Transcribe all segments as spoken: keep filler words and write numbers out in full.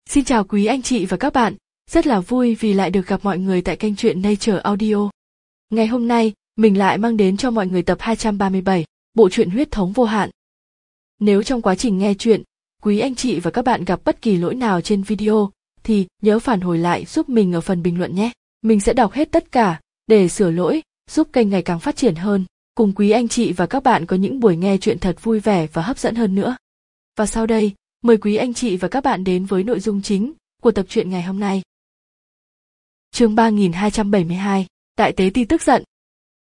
Xin chào quý anh chị và các bạn, rất là vui vì lại được gặp mọi người tại kênh truyện Nature Audio. Ngày hôm nay, mình lại mang đến cho mọi người tập hai trăm ba mươi bảy, bộ truyện Huyết thống vô hạn. Nếu trong quá trình nghe truyện, quý anh chị và các bạn gặp bất kỳ lỗi nào trên video, thì nhớ phản hồi lại giúp mình ở phần bình luận nhé. Mình sẽ đọc hết tất cả, để sửa lỗi, giúp kênh ngày càng phát triển hơn, cùng quý anh chị và các bạn có những buổi nghe truyện thật vui vẻ và hấp dẫn hơn nữa. Và sau đây, mời quý anh chị và các bạn đến với nội dung chính của tập truyện ngày hôm nay. Chương ba nghìn hai trăm bảy mươi hai, Đại Tế Ti tức giận.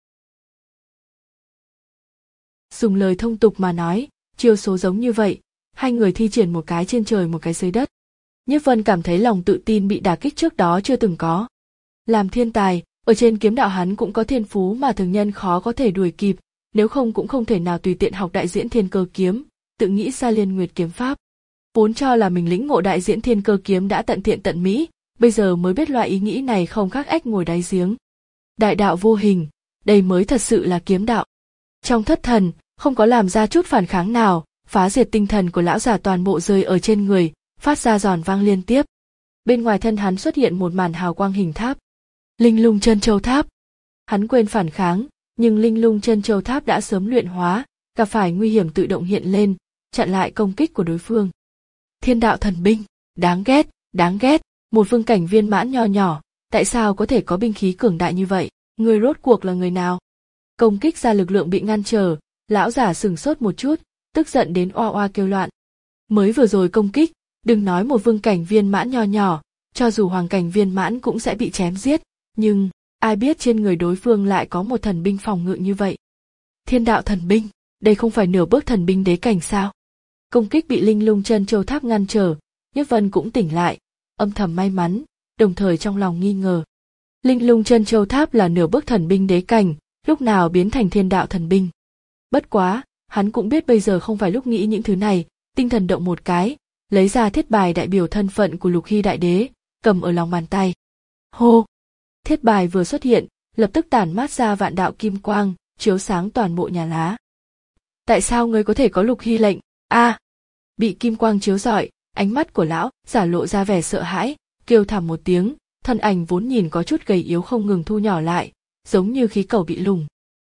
Dùng lời thông tục mà nói, chiêu số giống như vậy, hai người thi triển một cái trên trời một cái dưới đất. Nhiếp Vân cảm thấy lòng tự tin bị đả kích trước đó chưa từng có. Làm thiên tài, ở trên kiếm đạo hắn cũng có thiên phú mà thường nhân khó có thể đuổi kịp, nếu không cũng không thể nào tùy tiện học đại diễn thiên cơ kiếm, tự nghĩ ra liên nguyệt kiếm pháp. Vốn cho là mình lĩnh ngộ đại diễn thiên cơ kiếm đã tận thiện tận mỹ, bây giờ mới biết loại ý nghĩ này không khác ếch ngồi đáy giếng. Đại đạo vô hình, đây mới thật sự là kiếm đạo. Trong thất thần, không có làm ra chút phản kháng nào, phá diệt tinh thần của lão già toàn bộ rơi ở trên người, phát ra giòn vang liên tiếp. Bên ngoài thân hắn xuất hiện một màn hào quang hình tháp. Linh Lung Chân Châu Tháp. Hắn quên phản kháng, nhưng Linh Lung Chân Châu Tháp đã sớm luyện hóa, gặp phải nguy hiểm tự động hiện lên, chặn lại công kích của đối phương. Thiên đạo thần binh, đáng ghét, đáng ghét, một vương cảnh viên mãn nho nhỏ, tại sao có thể có binh khí cường đại như vậy, người rốt cuộc là người nào? Công kích ra lực lượng bị ngăn trở, lão giả sửng sốt một chút, tức giận đến oa oa kêu loạn. Mới vừa rồi công kích, đừng nói một vương cảnh viên mãn nho nhỏ, cho dù hoàng cảnh viên mãn cũng sẽ bị chém giết, nhưng ai biết trên người đối phương lại có một thần binh phòng ngự như vậy. Thiên đạo thần binh, đây không phải nửa bước thần binh đế cảnh sao? Công kích bị Linh Lung Chân Châu Tháp ngăn trở, Nhiếp Vân cũng tỉnh lại, âm thầm may mắn, đồng thời trong lòng nghi ngờ. Linh Lung Chân Châu Tháp là nửa bước thần binh đế cảnh, lúc nào biến thành thiên đạo thần binh. Bất quá, hắn cũng biết bây giờ không phải lúc nghĩ những thứ này, tinh thần động một cái, lấy ra thiết bài đại biểu thân phận của Lục Hy Đại Đế, cầm ở lòng bàn tay. Hô! Thiết bài vừa xuất hiện, lập tức tản mát ra vạn đạo kim quang, chiếu sáng toàn bộ nhà lá. Tại sao ngươi có thể có Lục Hy lệnh? A! À, bị kim quang chiếu rọi, ánh mắt của lão giả lộ ra vẻ sợ hãi, kêu thảm một tiếng, thân ảnh vốn nhìn có chút gầy yếu không ngừng thu nhỏ lại, giống như khí cầu bị lủng.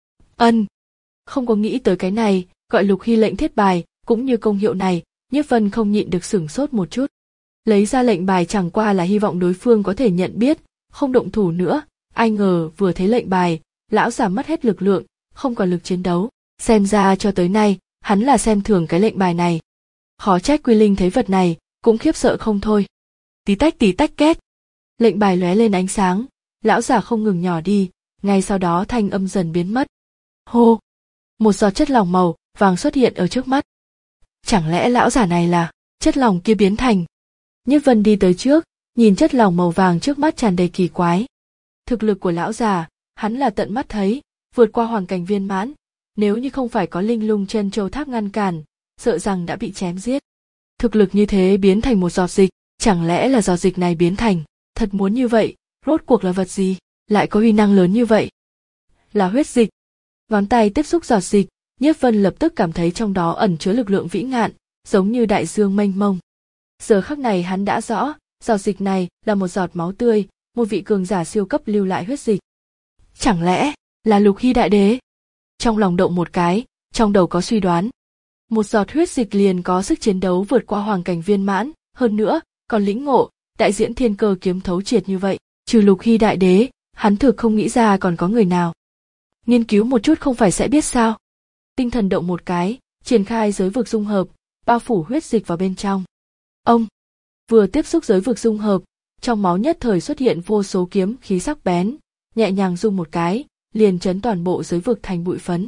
Ân, không có nghĩ tới cái này, gọi Lục Hy lệnh thiết bài, cũng như công hiệu này, Nhiếp Vân không nhịn được sửng sốt một chút. Lấy ra lệnh bài chẳng qua là hy vọng đối phương có thể nhận biết, không động thủ nữa, ai ngờ vừa thấy lệnh bài, lão giả mất hết lực lượng, không còn lực chiến đấu, xem ra cho tới nay, hắn là xem thường cái lệnh bài này. Khó trách Quy Linh thấy vật này, cũng khiếp sợ không thôi. Tí tách tí tách két. Lệnh bài lóe lên ánh sáng, lão giả không ngừng nhỏ đi, ngay sau đó thanh âm dần biến mất. Hô! Một giọt chất lỏng màu vàng xuất hiện ở trước mắt. Chẳng lẽ lão giả này là chất lỏng kia biến thành? Nhiếp Vân đi tới trước, nhìn chất lỏng màu vàng trước mắt tràn đầy kỳ quái. Thực lực của lão già, hắn là tận mắt thấy, vượt qua hoàng cảnh viên mãn, nếu như không phải có Linh Lung Chân Châu Tháp ngăn cản, sợ rằng đã bị chém giết. Thực lực như thế biến thành một giọt dịch, chẳng lẽ là giọt dịch này biến thành, thật muốn như vậy, rốt cuộc là vật gì, lại có uy năng lớn như vậy? Là huyết dịch. Ngón tay tiếp xúc giọt dịch, Nhiếp Vân lập tức cảm thấy trong đó ẩn chứa lực lượng vĩ ngạn, giống như đại dương mênh mông. Giờ khắc này hắn đã rõ, giọt dịch này là một giọt máu tươi, một vị cường giả siêu cấp lưu lại huyết dịch. Chẳng lẽ là Lục Hy Đại Đế? Trong lòng động một cái, trong đầu có suy đoán. Một giọt huyết dịch liền có sức chiến đấu vượt qua hoàng cảnh viên mãn, hơn nữa, còn lĩnh ngộ, đại diễn thiên cơ kiếm thấu triệt như vậy, trừ Lục Hy Đại Đế, hắn thực không nghĩ ra còn có người nào. Nghiên cứu một chút không phải sẽ biết sao. Tinh thần động một cái, triển khai giới vực dung hợp, bao phủ huyết dịch vào bên trong. Ông! Vừa tiếp xúc giới vực dung hợp, trong máu nhất thời xuất hiện vô số kiếm khí sắc bén, nhẹ nhàng rung một cái, liền chấn toàn bộ giới vực thành bụi phấn.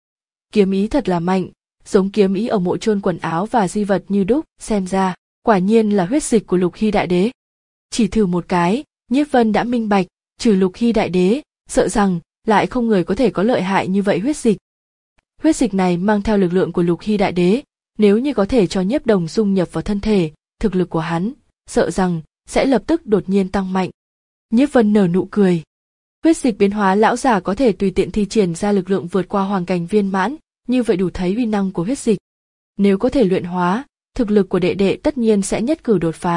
Kiếm ý thật là mạnh, giống kiếm ý ở mộ chôn quần áo và di vật như đúc, xem ra, quả nhiên là huyết dịch của Lục Hy Đại Đế. Chỉ thử một cái, Nhiếp Vân đã minh bạch, trừ Lục Hy Đại Đế, sợ rằng lại không người có thể có lợi hại như vậy huyết dịch. Huyết dịch này mang theo lực lượng của Lục Hy Đại Đế, nếu như có thể cho Nhiếp Đồng dung nhập vào thân thể, thực lực của hắn, sợ rằng sẽ lập tức đột nhiên tăng mạnh. Nhiếp Vân nở nụ cười. Huyết dịch biến hóa lão già có thể tùy tiện thi triển ra lực lượng vượt qua hoàng cảnh viên mãn, như vậy đủ thấy uy năng của huyết dịch. Nếu có thể luyện hóa, thực lực của đệ đệ tất nhiên sẽ nhất cử đột phá,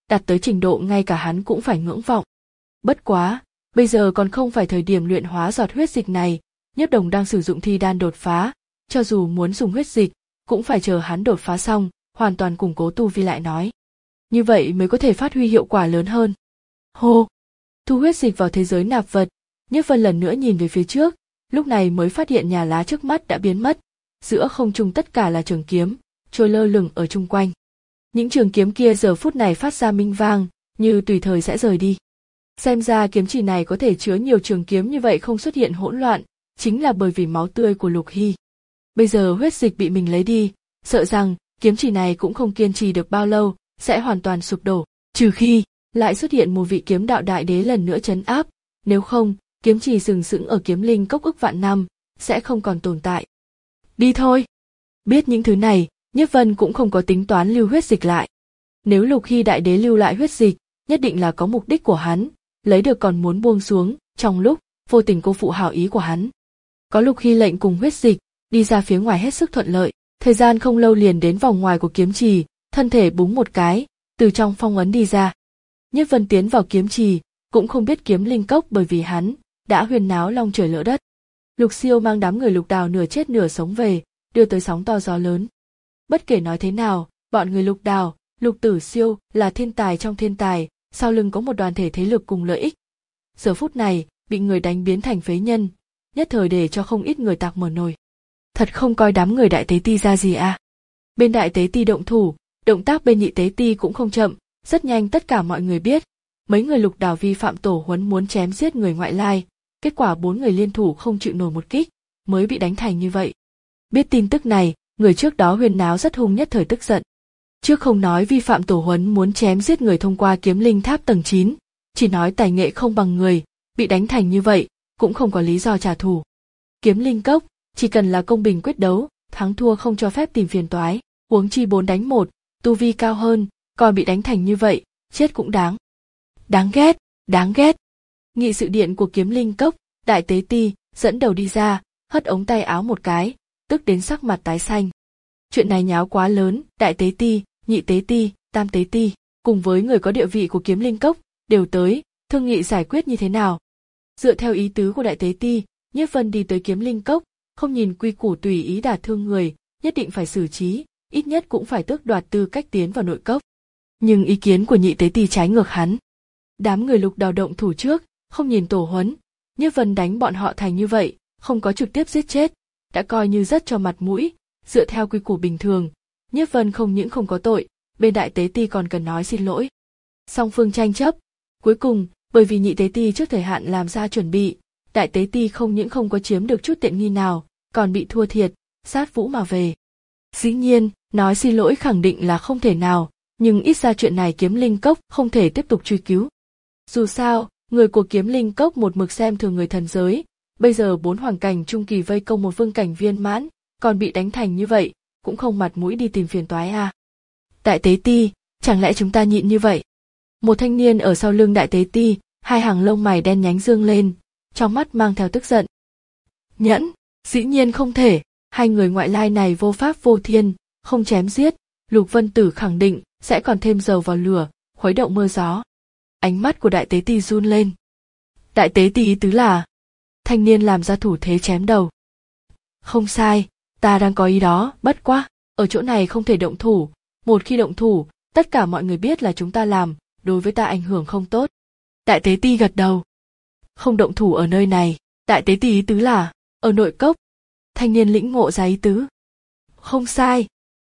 đạt tới trình độ ngay cả hắn cũng phải ngưỡng vọng. Bất quá, bây giờ còn không phải thời điểm luyện hóa giọt huyết dịch này, Nhiếp Đồng đang sử dụng thi đan đột phá, cho dù muốn dùng huyết dịch, cũng phải chờ hắn đột phá xong, hoàn toàn củng cố tu vi lại nói. Như vậy mới có thể phát huy hiệu quả lớn hơn. Hô! Thu huyết dịch vào thế giới nạp vật, Nhiếp Vân lần nữa nhìn về phía trước, lúc này mới phát hiện nhà lá trước mắt đã biến mất, giữa không trung tất cả là trường kiếm, trôi lơ lửng ở chung quanh. Những trường kiếm kia giờ phút này phát ra minh vang, như tùy thời sẽ rời đi. Xem ra kiếm chỉ này có thể chứa nhiều trường kiếm như vậy không xuất hiện hỗn loạn, chính là bởi vì máu tươi của Lục Hy. Bây giờ huyết dịch bị mình lấy đi, sợ rằng kiếm chỉ này cũng không kiên trì được bao lâu, sẽ hoàn toàn sụp đổ, trừ khi lại xuất hiện một vị kiếm đạo đại đế lần nữa trấn áp, nếu không, kiếm chỉ sừng sững ở kiếm linh cốc ức vạn năm, sẽ không còn tồn tại. Đi thôi! Biết những thứ này, Nhiếp Vân cũng không có tính toán lưu huyết dịch lại. Nếu Lục Hy đại đế lưu lại huyết dịch, nhất định là có mục đích của hắn, lấy được còn muốn buông xuống, trong lúc vô tình cô phụ hảo ý của hắn. Có Lục Hy lệnh cùng huyết dịch, đi ra phía ngoài hết sức thuận lợi, thời gian không lâu liền đến vòng ngoài của kiếm trì, thân thể búng một cái, từ trong phong ấn đi ra. Nhiếp Vân tiến vào kiếm trì, cũng không biết kiếm linh cốc bởi vì hắn đã huyên náo long trời lỡ đất. Lục Siêu mang đám người Lục Đào nửa chết nửa sống về, đưa tới sóng to gió lớn. Bất kể nói thế nào, bọn người Lục Đào, Lục Tử Siêu là thiên tài trong thiên tài, sau lưng có một đoàn thể thế lực cùng lợi ích. Giờ phút này, bị người đánh biến thành phế nhân, nhất thời để cho không ít người tạc mở nồi. Thật không coi đám người Đại Tế Ti ra gì à. Bên Đại Tế Ti động thủ, động tác bên Nhị Tế Ti cũng không chậm, rất nhanh tất cả mọi người biết. Mấy người Lục Đào vi phạm tổ huấn muốn chém giết người ngoại lai, kết quả bốn người liên thủ không chịu nổi một kích, mới bị đánh thành như vậy. Biết tin tức này, người trước đó huyên náo rất hung nhất thời tức giận. Trước không nói vi phạm tổ huấn muốn chém giết người thông qua kiếm linh tháp tầng chín, chỉ nói tài nghệ không bằng người, bị đánh thành như vậy, cũng không có lý do trả thù. Kiếm linh cốc, chỉ cần là công bình quyết đấu, thắng thua không cho phép tìm phiền toái, huống chi bốn đánh một, tu vi cao hơn, còn bị đánh thành như vậy, chết cũng đáng. Đáng ghét, đáng ghét. Nghị sự điện của kiếm linh cốc, Đại Tế Ti dẫn đầu đi ra, hất ống tay áo một cái, tức đến sắc mặt tái xanh. Chuyện này nháo quá lớn, Đại Tế Ti, Nhị Tế Ti, Tam Tế Ti, cùng với người có địa vị của kiếm linh cốc, đều tới, thương nghị giải quyết như thế nào. Dựa theo ý tứ của Đại Tế Ti, Nhiếp Vân đi tới kiếm linh cốc, không nhìn quy củ tùy ý đả thương người, nhất định phải xử trí, ít nhất cũng phải tước đoạt tư cách tiến vào nội cốc. Nhưng ý kiến của Nhị Tế Ti trái ngược hắn. Đám người Lục Đào động thủ trước, không nhìn tổ huấn, Nhiếp Vân đánh bọn họ thành như vậy, không có trực tiếp giết chết, đã coi như rất cho mặt mũi, dựa theo quy củ bình thường, Nhiếp Vân không những không có tội, bên Đại Tế Ti còn cần nói xin lỗi. Song phương tranh chấp, cuối cùng, bởi vì Nhị Tế Ti trước thời hạn làm ra chuẩn bị, Đại Tế Ti không những không có chiếm được chút tiện nghi nào, còn bị thua thiệt, sát vũ mà về. Dĩ nhiên, nói xin lỗi khẳng định là không thể nào, nhưng ít ra chuyện này kiếm linh cốc không thể tiếp tục truy cứu. Dù sao, người của kiếm linh cốc một mực xem thường người thần giới, bây giờ bốn hoàng cảnh trung kỳ vây công một vương cảnh viên mãn, còn bị đánh thành như vậy, cũng không mặt mũi đi tìm phiền toái à. Đại Tế Ti, chẳng lẽ chúng ta nhịn như vậy? Một thanh niên ở sau lưng Đại Tế Ti, hai hàng lông mày đen nhánh dương lên, trong mắt mang theo tức giận. Nhẫn, dĩ nhiên không thể, hai người ngoại lai này vô pháp vô thiên, không chém giết, Lục Vân Tử khẳng định sẽ còn thêm dầu vào lửa, khuấy động mưa gió. Ánh mắt của Đại Tế Ti run lên. Đại Tế Ti ý tứ là, thanh niên làm ra thủ thế chém đầu. Không sai, ta đang có ý đó, bất quá, ở chỗ này không thể động thủ, một khi động thủ, tất cả mọi người biết là chúng ta làm, đối với ta ảnh hưởng không tốt. Đại Tế Ti gật đầu. Không động thủ ở nơi này, Đại Tế Ti ý tứ là, ở nội cốc. Thanh niên lĩnh ngộ ra ý tứ. Không sai.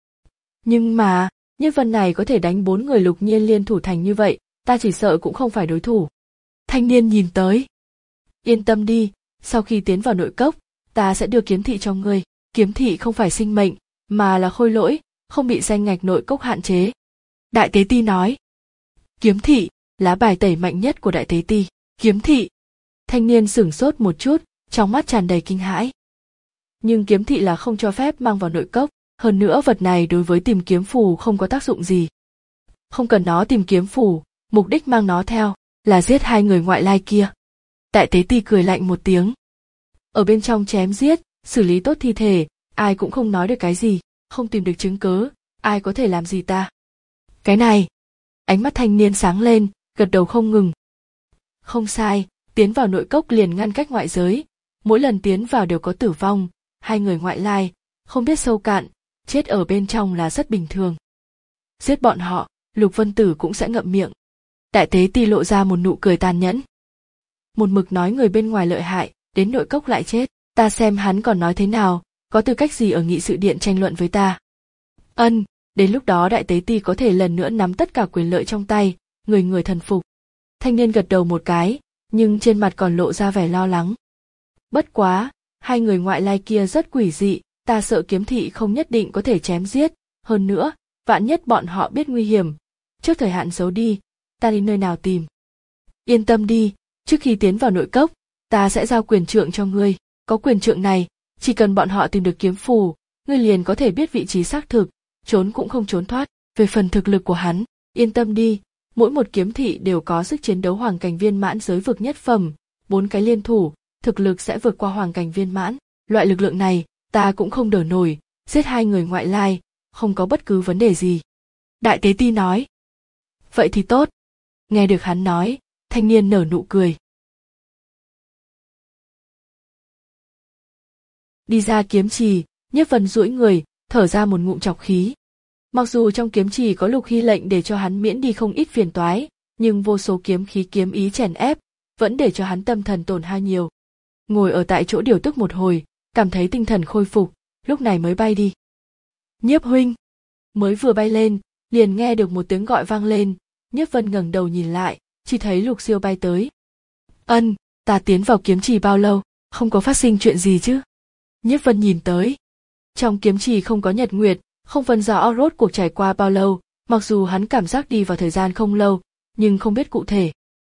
Nhưng mà, Nhiếp Vân này có thể đánh bốn người Lục Nhiên liên thủ thành như vậy, ta chỉ sợ cũng không phải đối thủ. Thanh niên nhìn tới. Yên tâm đi, sau khi tiến vào nội cốc, ta sẽ đưa kiếm thị cho ngươi. Kiếm thị không phải sinh mệnh, mà là khôi lỗi, không bị danh ngạch nội cốc hạn chế. Đại Tế Ti nói. Kiếm thị, lá bài tẩy mạnh nhất của Đại Tế Ti. Kiếm thị. Thanh niên sửng sốt một chút, trong mắt tràn đầy kinh hãi. Nhưng kiếm thị là không cho phép mang vào nội cốc, hơn nữa vật này đối với tìm kiếm phù không có tác dụng gì. Không cần nó tìm kiếm phù, mục đích mang nó theo là giết hai người ngoại lai kia. Đại Tế Ti cười lạnh một tiếng. Ở bên trong chém giết, xử lý tốt thi thể, ai cũng không nói được cái gì, không tìm được chứng cớ, ai có thể làm gì ta. Cái này, Ánh mắt thanh niên sáng lên, gật đầu không ngừng. Không sai, tiến vào nội cốc liền ngăn cách ngoại giới, mỗi lần tiến vào đều có tử vong, hai người ngoại lai, không biết sâu cạn, chết ở bên trong là rất bình thường. Giết bọn họ, Lục Vân Tử cũng sẽ ngậm miệng. Đại tế ti lộ ra một nụ cười tàn nhẫn. Một mực nói người bên ngoài lợi hại, đến nội cốc lại chết, ta xem hắn còn nói thế nào, có tư cách gì ở nghị sự điện tranh luận với ta. Ân, đến lúc đó đại tế ti có thể lần nữa nắm tất cả quyền lợi trong tay, người người thần phục. Thanh niên gật đầu một cái, nhưng trên mặt còn lộ ra vẻ lo lắng. Bất quá, hai người ngoại lai kia rất quỷ dị, ta sợ kiếm thị không nhất định có thể chém giết, hơn nữa, vạn nhất bọn họ biết nguy hiểm, trước thời hạn giấu đi, ta đi nơi nào tìm. Yên tâm đi, trước khi tiến vào nội cốc, ta sẽ giao quyền trượng cho ngươi, có quyền trượng này, chỉ cần bọn họ tìm được kiếm phù, ngươi liền có thể biết vị trí xác thực, trốn cũng không trốn thoát. Về phần thực lực của hắn, yên tâm đi, mỗi một kiếm thị đều có sức chiến đấu hoàng cảnh viên mãn giới vực nhất phẩm, bốn cái liên thủ, thực lực sẽ vượt qua hoàng cảnh viên mãn. Loại lực lượng này, ta cũng không đỡ nổi, giết hai người ngoại lai, không có bất cứ vấn đề gì. Đại tế ti nói. Vậy thì tốt. Nghe được hắn nói, thanh niên nở nụ cười. Đi ra kiếm trì, Nhiếp Vân duỗi người, thở ra một ngụm trọc khí. Mặc dù trong kiếm trì có Lục Hy lệnh để cho hắn miễn đi không ít phiền toái, nhưng vô số kiếm khí kiếm ý chèn ép, vẫn để cho hắn tâm thần tổn hao nhiều. Ngồi ở tại chỗ điều tức một hồi, cảm thấy tinh thần khôi phục, lúc này mới bay đi. Nhiếp huynh, mới vừa bay lên, liền nghe được một tiếng gọi vang lên, Nhiếp Vân ngẩng đầu nhìn lại, chỉ thấy Lục Siêu bay tới. Ân, ta tiến vào kiếm trì bao lâu, không có phát sinh chuyện gì chứ? Nhiếp Vân nhìn tới. Trong kiếm trì không có nhật nguyệt, không phân rõ rốt cuộc trải qua bao lâu, mặc dù hắn cảm giác đi vào thời gian không lâu, nhưng không biết cụ thể.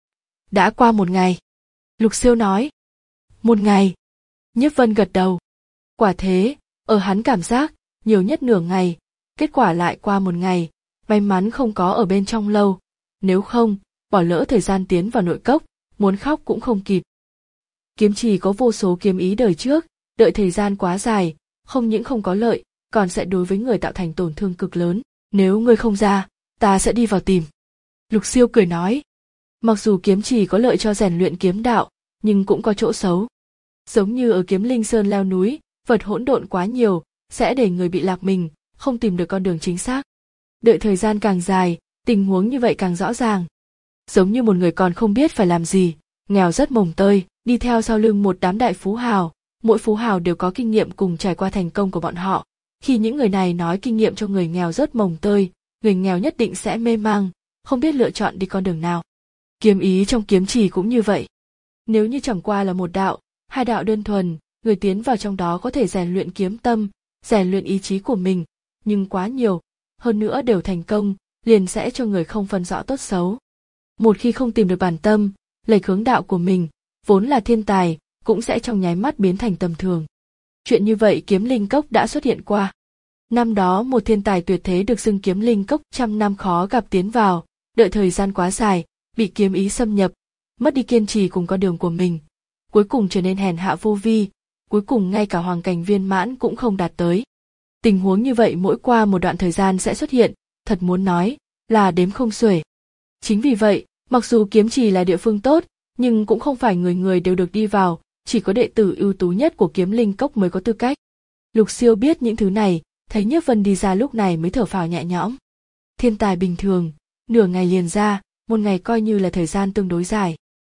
Đã qua một ngày. Lục Siêu nói. Một ngày. Nhiếp Vân gật đầu. Quả thế, ở hắn cảm giác, nhiều nhất nửa ngày, kết quả lại qua một ngày, may mắn không có ở bên trong lâu, nếu không, bỏ lỡ thời gian tiến vào nội cốc, muốn khóc cũng không kịp. Kiếm trì có vô số kiếm ý đời trước, đợi thời gian quá dài, không những không có lợi, còn sẽ đối với người tạo thành tổn thương cực lớn. Nếu ngươi không ra, ta sẽ đi vào tìm. Lục Siêu cười nói. Mặc dù kiếm trì có lợi cho rèn luyện kiếm đạo, nhưng cũng có chỗ xấu. Giống như ở Kiếm Linh Sơn leo núi, vật hỗn độn quá nhiều, sẽ để người bị lạc mình, không tìm được con đường chính xác. Đợi thời gian càng dài, tình huống như vậy càng rõ ràng. Giống như một người còn không biết phải làm gì, nghèo rất mồng tơi, đi theo sau lưng một đám đại phú hào, mỗi phú hào đều có kinh nghiệm cùng trải qua thành công của bọn họ. Khi những người này nói kinh nghiệm cho người nghèo rất mồng tơi, người nghèo nhất định sẽ mê mang, không biết lựa chọn đi con đường nào. Kiếm ý trong kiếm trì cũng như vậy. Nếu như chẳng qua là một đạo, hai đạo đơn thuần, người tiến vào trong đó có thể rèn luyện kiếm tâm, rèn luyện ý chí của mình, nhưng quá nhiều, hơn nữa đều thành công, liền sẽ cho người không phân rõ tốt xấu. Một khi không tìm được bản tâm, lệch hướng đạo của mình, vốn là thiên tài, cũng sẽ trong nháy mắt biến thành tầm thường. Chuyện như vậy Kiếm Linh Cốc đã xuất hiện qua. Năm đó một thiên tài tuyệt thế được xưng Kiếm Linh Cốc trăm năm khó gặp tiến vào, đợi thời gian quá dài, bị kiếm ý xâm nhập, mất đi kiên trì cùng con đường của mình, cuối cùng trở nên hèn hạ vô vi, cuối cùng ngay cả hoàng cảnh viên mãn cũng không đạt tới. Tình huống như vậy mỗi qua một đoạn thời gian sẽ xuất hiện, thật muốn nói là đếm không xuể. Chính vì vậy, mặc dù kiếm trì là địa phương tốt, nhưng cũng không phải người người đều được đi vào, chỉ có đệ tử ưu tú nhất của Kiếm Linh Cốc mới có tư cách. Lục Siêu biết những thứ này, thấy Nhiếp Vân đi ra lúc này mới thở phào nhẹ nhõm. Thiên tài bình thường, nửa ngày liền ra, một ngày coi như là thời gian tương đối dài.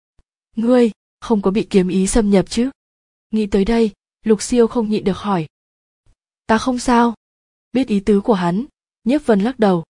Ngươi, không có bị kiếm ý xâm nhập chứ? Nghĩ tới đây, Lục Siêu không nhịn được hỏi. Ta không sao. Biết ý tứ của hắn, Nhiếp Vân lắc đầu.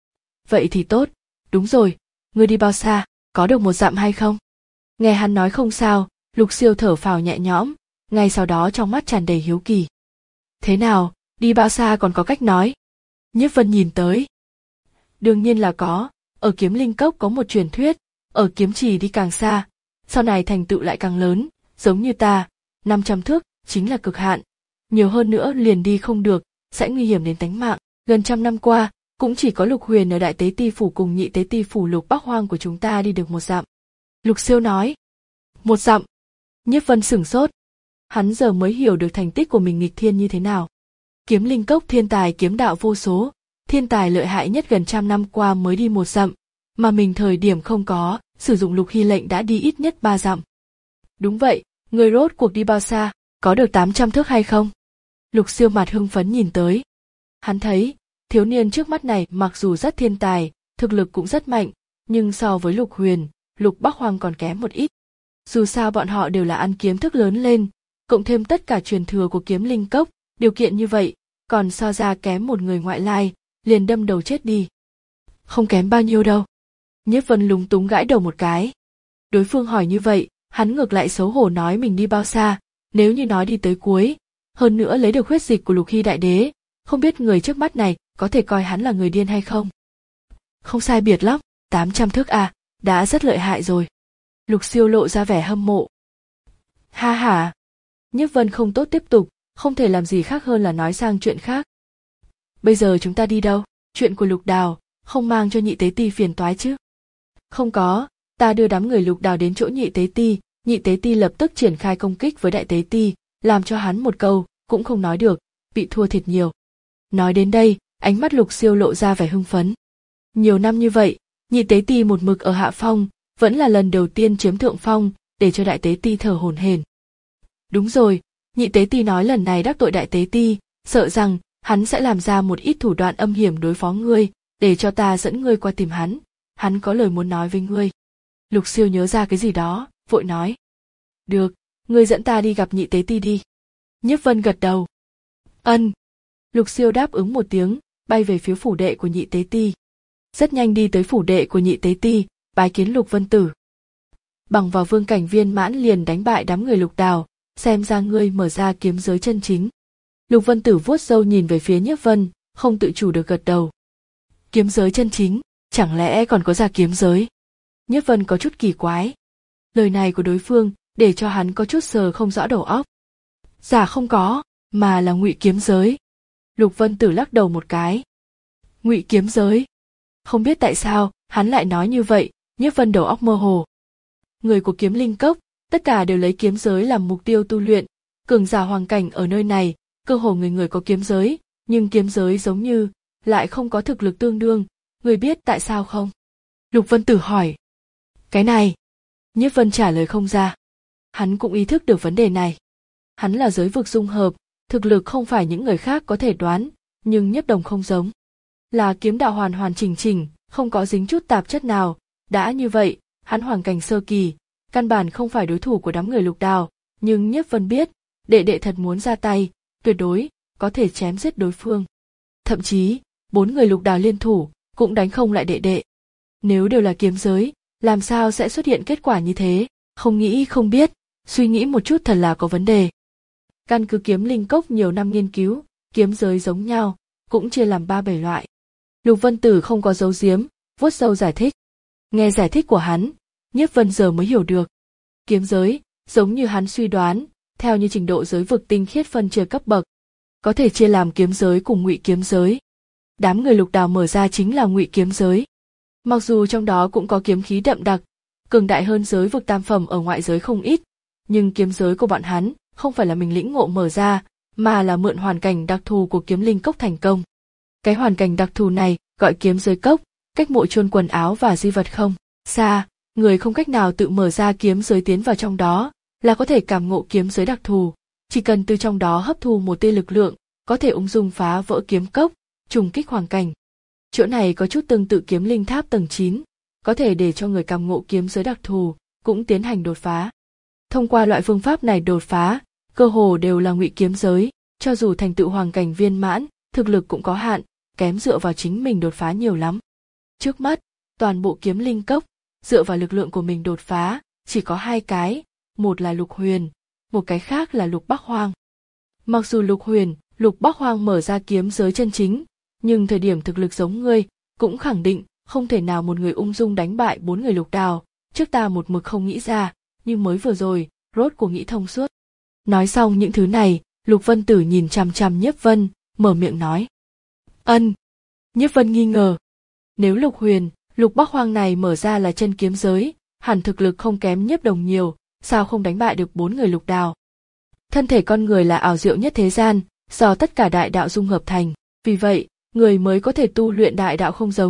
Vậy thì tốt, đúng rồi, ngươi đi bao xa, có được một dặm hay không? Nghe hắn nói không sao, Lục Siêu thở phào nhẹ nhõm, ngay sau đó trong mắt tràn đầy hiếu kỳ. Thế nào, đi bao xa còn có cách nói? Nhiếp Vân nhìn tới. Đương nhiên là có, ở Kiếm Linh Cốc có một truyền thuyết, ở kiếm trì đi càng xa, sau này thành tựu lại càng lớn, giống như ta, năm trăm thước chính là cực hạn, nhiều hơn nữa liền đi không được, sẽ nguy hiểm đến tánh mạng. Gần trăm năm qua, cũng chỉ có Lục Huyền ở Đại Tế Ti Phủ cùng Nhị Tế Ti Phủ Lục Bắc Hoang của chúng ta đi được một dặm. Lục Siêu nói. Một dặm. Nhiếp Vân sửng sốt. Hắn giờ mới hiểu được thành tích của mình nghịch thiên như thế nào. Kiếm Linh Cốc thiên tài kiếm đạo vô số, thiên tài lợi hại nhất gần trăm năm qua mới đi một dặm, mà mình thời điểm không có, sử dụng lục hy lệnh đã đi ít nhất ba dặm. Đúng vậy, người rốt cuộc đi bao xa, có được tám trăm thước hay không? Lục Siêu mặt hưng phấn nhìn tới. Hắn thấy, thiếu niên trước mắt này mặc dù rất thiên tài, thực lực cũng rất mạnh, nhưng so với Lục Huyền, Lục Bắc Hoang còn kém một ít. Dù sao bọn họ đều là ăn kiếm thức lớn lên, cộng thêm tất cả truyền thừa của kiếm linh cốc, điều kiện như vậy, còn so ra kém một người ngoại lai, liền đâm đầu chết đi. Không kém bao nhiêu đâu. Nhiếp Vân lúng túng gãi đầu một cái. Đối phương hỏi như vậy, hắn ngược lại xấu hổ nói mình đi bao xa, nếu như nói đi tới cuối, hơn nữa lấy được huyết dịch của Lục Hy đại đế, không biết người trước mắt này có thể coi hắn là người điên hay không. Không sai biệt lắm, tám trăm thước à, đã rất lợi hại rồi. Lục Siêu lộ ra vẻ hâm mộ. Ha ha. Nhiếp Vân không tốt tiếp tục, không thể làm gì khác hơn là nói sang chuyện khác. Bây giờ chúng ta đi đâu? Chuyện của Lục Đào, không mang cho nhị tế ti phiền toái chứ? Không có, ta đưa đám người Lục Đào đến chỗ nhị tế ti, nhị tế ti lập tức triển khai công kích với đại tế ti, làm cho hắn một câu, cũng không nói được, bị thua thiệt nhiều. Nói đến đây, ánh mắt Lục Siêu lộ ra vẻ hưng phấn. Nhiều năm như vậy, nhị tế ti một mực ở hạ phong, vẫn là lần đầu tiên chiếm thượng phong, để cho đại tế ti thở hổn hển. Đúng rồi, nhị tế ti nói lần này đắc tội đại tế ti, sợ rằng hắn sẽ làm ra một ít thủ đoạn âm hiểm đối phó ngươi, để cho ta dẫn ngươi qua tìm hắn, hắn có lời muốn nói với ngươi. Lục Siêu nhớ ra cái gì đó, vội nói. Được, ngươi dẫn ta đi gặp nhị tế ti đi. Nhiếp Vân gật đầu. Ân. Lục Siêu đáp ứng một tiếng, bay về phía phủ đệ của nhị tế ti. Rất nhanh đi tới phủ đệ của nhị tế ti, bái kiến Lục Vân Tử. Bằng vào vương cảnh viên mãn liền đánh bại đám người Lục Đào, xem ra ngươi mở ra kiếm giới chân chính. Lục Vân Tử vuốt râu nhìn về phía Nhiếp Vân, không tự chủ được gật đầu. Kiếm giới chân chính, chẳng lẽ còn có ra kiếm giới? Nhiếp Vân có chút kỳ quái. Lời này của đối phương để cho hắn có chút sờ không rõ đầu óc. Giả không có, mà là ngụy kiếm giới. Lục Vân Tử lắc đầu một cái. Ngụy kiếm giới? Không biết tại sao hắn lại nói như vậy, Nhiếp Vân đầu óc mơ hồ. Người của kiếm linh cốc, tất cả đều lấy kiếm giới làm mục tiêu tu luyện, cường giả hoàng cảnh ở nơi này, cơ hồ người người có kiếm giới, nhưng kiếm giới giống như lại không có thực lực tương đương, người biết tại sao không? Lục Vân Tử hỏi. Cái này, Nhiếp Vân trả lời không ra. Hắn cũng ý thức được vấn đề này. Hắn là giới vực dung hợp, thực lực không phải những người khác có thể đoán, nhưng Nhiếp Đồng không giống. Là kiếm đạo hoàn hoàn chỉnh chỉnh, không có dính chút tạp chất nào, đã như vậy, hắn hoàng cảnh sơ kỳ, căn bản không phải đối thủ của đám người Lục Đào, nhưng Nhiếp Vân biết, đệ đệ thật muốn ra tay, tuyệt đối có thể chém giết đối phương. Thậm chí, bốn người Lục Đào liên thủ cũng đánh không lại đệ đệ. Nếu đều là kiếm giới, làm sao sẽ xuất hiện kết quả như thế? Không nghĩ không biết, suy nghĩ một chút thật là có vấn đề. Căn cứ kiếm linh cốc nhiều năm nghiên cứu, kiếm giới giống nhau, cũng chia làm ba bảy loại. Lục Vân Tử không có giấu giếm, vuốt râu giải thích. Nghe giải thích của hắn, Nhiếp Vân giờ mới hiểu được. Kiếm giới, giống như hắn suy đoán, theo như trình độ giới vực tinh khiết phân chia cấp bậc, có thể chia làm kiếm giới cùng ngụy kiếm giới. Đám người Lục Đào mở ra chính là ngụy kiếm giới. Mặc dù trong đó cũng có kiếm khí đậm đặc, cường đại hơn giới vực tam phẩm ở ngoại giới không ít, nhưng kiếm giới của bọn hắn không phải là mình lĩnh ngộ mở ra, mà là mượn hoàn cảnh đặc thù của kiếm linh cốc thành công. Cái hoàn cảnh đặc thù này gọi kiếm giới cốc, cách mộ chôn quần áo và di vật không xa, người không cách nào tự mở ra kiếm giới tiến vào trong đó, là có thể cảm ngộ kiếm giới đặc thù, chỉ cần từ trong đó hấp thu một tia lực lượng, có thể ung dung phá vỡ kiếm cốc, trùng kích hoàn cảnh. Chỗ này có chút tương tự kiếm linh tháp tầng chín, có thể để cho người cảm ngộ kiếm giới đặc thù, cũng tiến hành đột phá. Thông qua loại phương pháp này đột phá, cơ hồ đều là ngụy kiếm giới, cho dù thành tựu hoàng cảnh viên mãn, thực lực cũng có hạn, kém dựa vào chính mình đột phá nhiều lắm. Trước mắt, toàn bộ kiếm linh cốc, dựa vào lực lượng của mình đột phá, chỉ có hai cái, một là Lục Huyền, một cái khác là Lục Bắc Hoang. Mặc dù Lục Huyền, Lục Bắc Hoang mở ra kiếm giới chân chính, nhưng thời điểm thực lực giống ngươi, cũng khẳng định không thể nào một người ung dung đánh bại bốn người Lục Đào, trước ta một mực không nghĩ ra, nhưng mới vừa rồi, rốt cuộc nghĩ thông suốt. Nói xong những thứ này, Lục Vân Tử nhìn chằm chằm Nhiếp Vân, mở miệng nói. Ân. Nhiếp Vân nghi ngờ. Nếu Lục Huyền, Lục Bắc Hoang này mở ra là chân kiếm giới, hẳn thực lực không kém Nhiếp Đồng nhiều, sao không đánh bại được bốn người Lục Đào? Thân thể con người là ảo diệu nhất thế gian, do tất cả đại đạo dung hợp thành, vì vậy, người mới có thể tu luyện đại đạo không giống,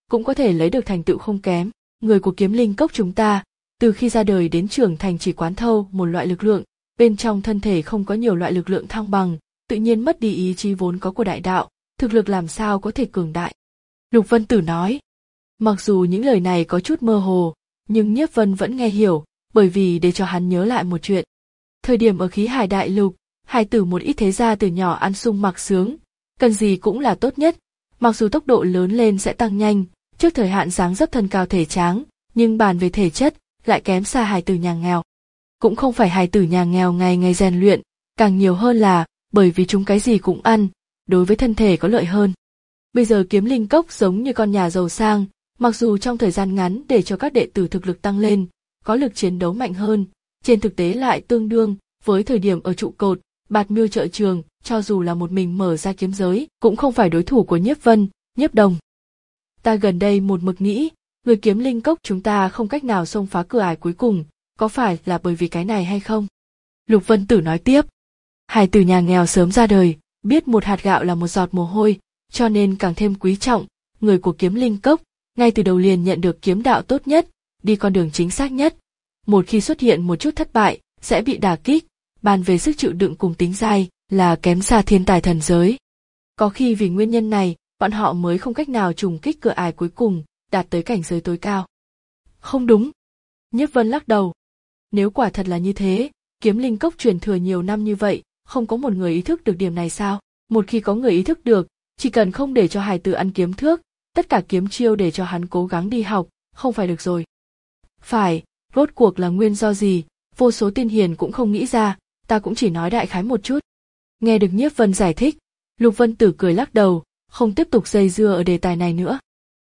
cũng có thể lấy được thành tựu không kém. Người của Kiếm Linh Cốc chúng ta, từ khi ra đời đến trưởng thành chỉ quán thâu một loại lực lượng, bên trong thân thể không có nhiều loại lực lượng thăng bằng, tự nhiên mất đi ý chí vốn có của đại đạo, thực lực làm sao có thể cường đại. Lục Vân Tử nói. Mặc dù những lời này có chút mơ hồ, nhưng Nhiếp Vân vẫn nghe hiểu, bởi vì để cho hắn nhớ lại một chuyện. Thời điểm ở Khí Hải Đại Lục, hài tử một ít thế gia từ nhỏ ăn sung mặc sướng, cần gì cũng là tốt nhất, mặc dù tốc độ lớn lên sẽ tăng nhanh, trước thời hạn dáng dấp thân cao thể tráng, nhưng bàn về thể chất, lại kém xa hài tử nhà nghèo. Cũng không phải hài tử nhà nghèo ngày ngày rèn luyện, càng nhiều hơn là bởi vì chúng cái gì cũng ăn, đối với thân thể có lợi hơn. Bây giờ Kiếm Linh Cốc giống như con nhà giàu sang, mặc dù trong thời gian ngắn để cho các đệ tử thực lực tăng lên, có lực chiến đấu mạnh hơn, trên thực tế lại tương đương với thời điểm ở trụ cột, bạt miêu trợ trường, cho dù là một mình mở ra kiếm giới, cũng không phải đối thủ của Nhiếp Vân, Nhiếp Đồng. Ta gần đây một mực nghĩ, người Kiếm Linh Cốc chúng ta không cách nào xông phá cửa ải cuối cùng, có phải là bởi vì cái này hay không? Lục Vân Tử nói tiếp. Hài tử nhà nghèo sớm ra đời, biết một hạt gạo là một giọt mồ hôi, cho nên càng thêm quý trọng, người của Kiếm Linh Cốc, ngay từ đầu liền nhận được kiếm đạo tốt nhất, đi con đường chính xác nhất. Một khi xuất hiện một chút thất bại, sẽ bị đả kích, bàn về sức chịu đựng cùng tính dai, là kém xa thiên tài thần giới. Có khi vì nguyên nhân này, bọn họ mới không cách nào trùng kích cửa ải cuối cùng, đạt tới cảnh giới tối cao. Không đúng. Nhiếp Vân lắc đầu. Nếu quả thật là như thế, Kiếm Linh Cốc truyền thừa nhiều năm như vậy, không có một người ý thức được điểm này sao? Một khi có người ý thức được, chỉ cần không để cho hài tử ăn kiếm thước, tất cả kiếm chiêu để cho hắn cố gắng đi học, không phải được rồi. Phải, rốt cuộc là nguyên do gì, vô số tiên hiền cũng không nghĩ ra, ta cũng chỉ nói đại khái một chút. Nghe được Nhiếp Vân giải thích, Lục Vân Tử cười lắc đầu, không tiếp tục dây dưa ở đề tài này nữa.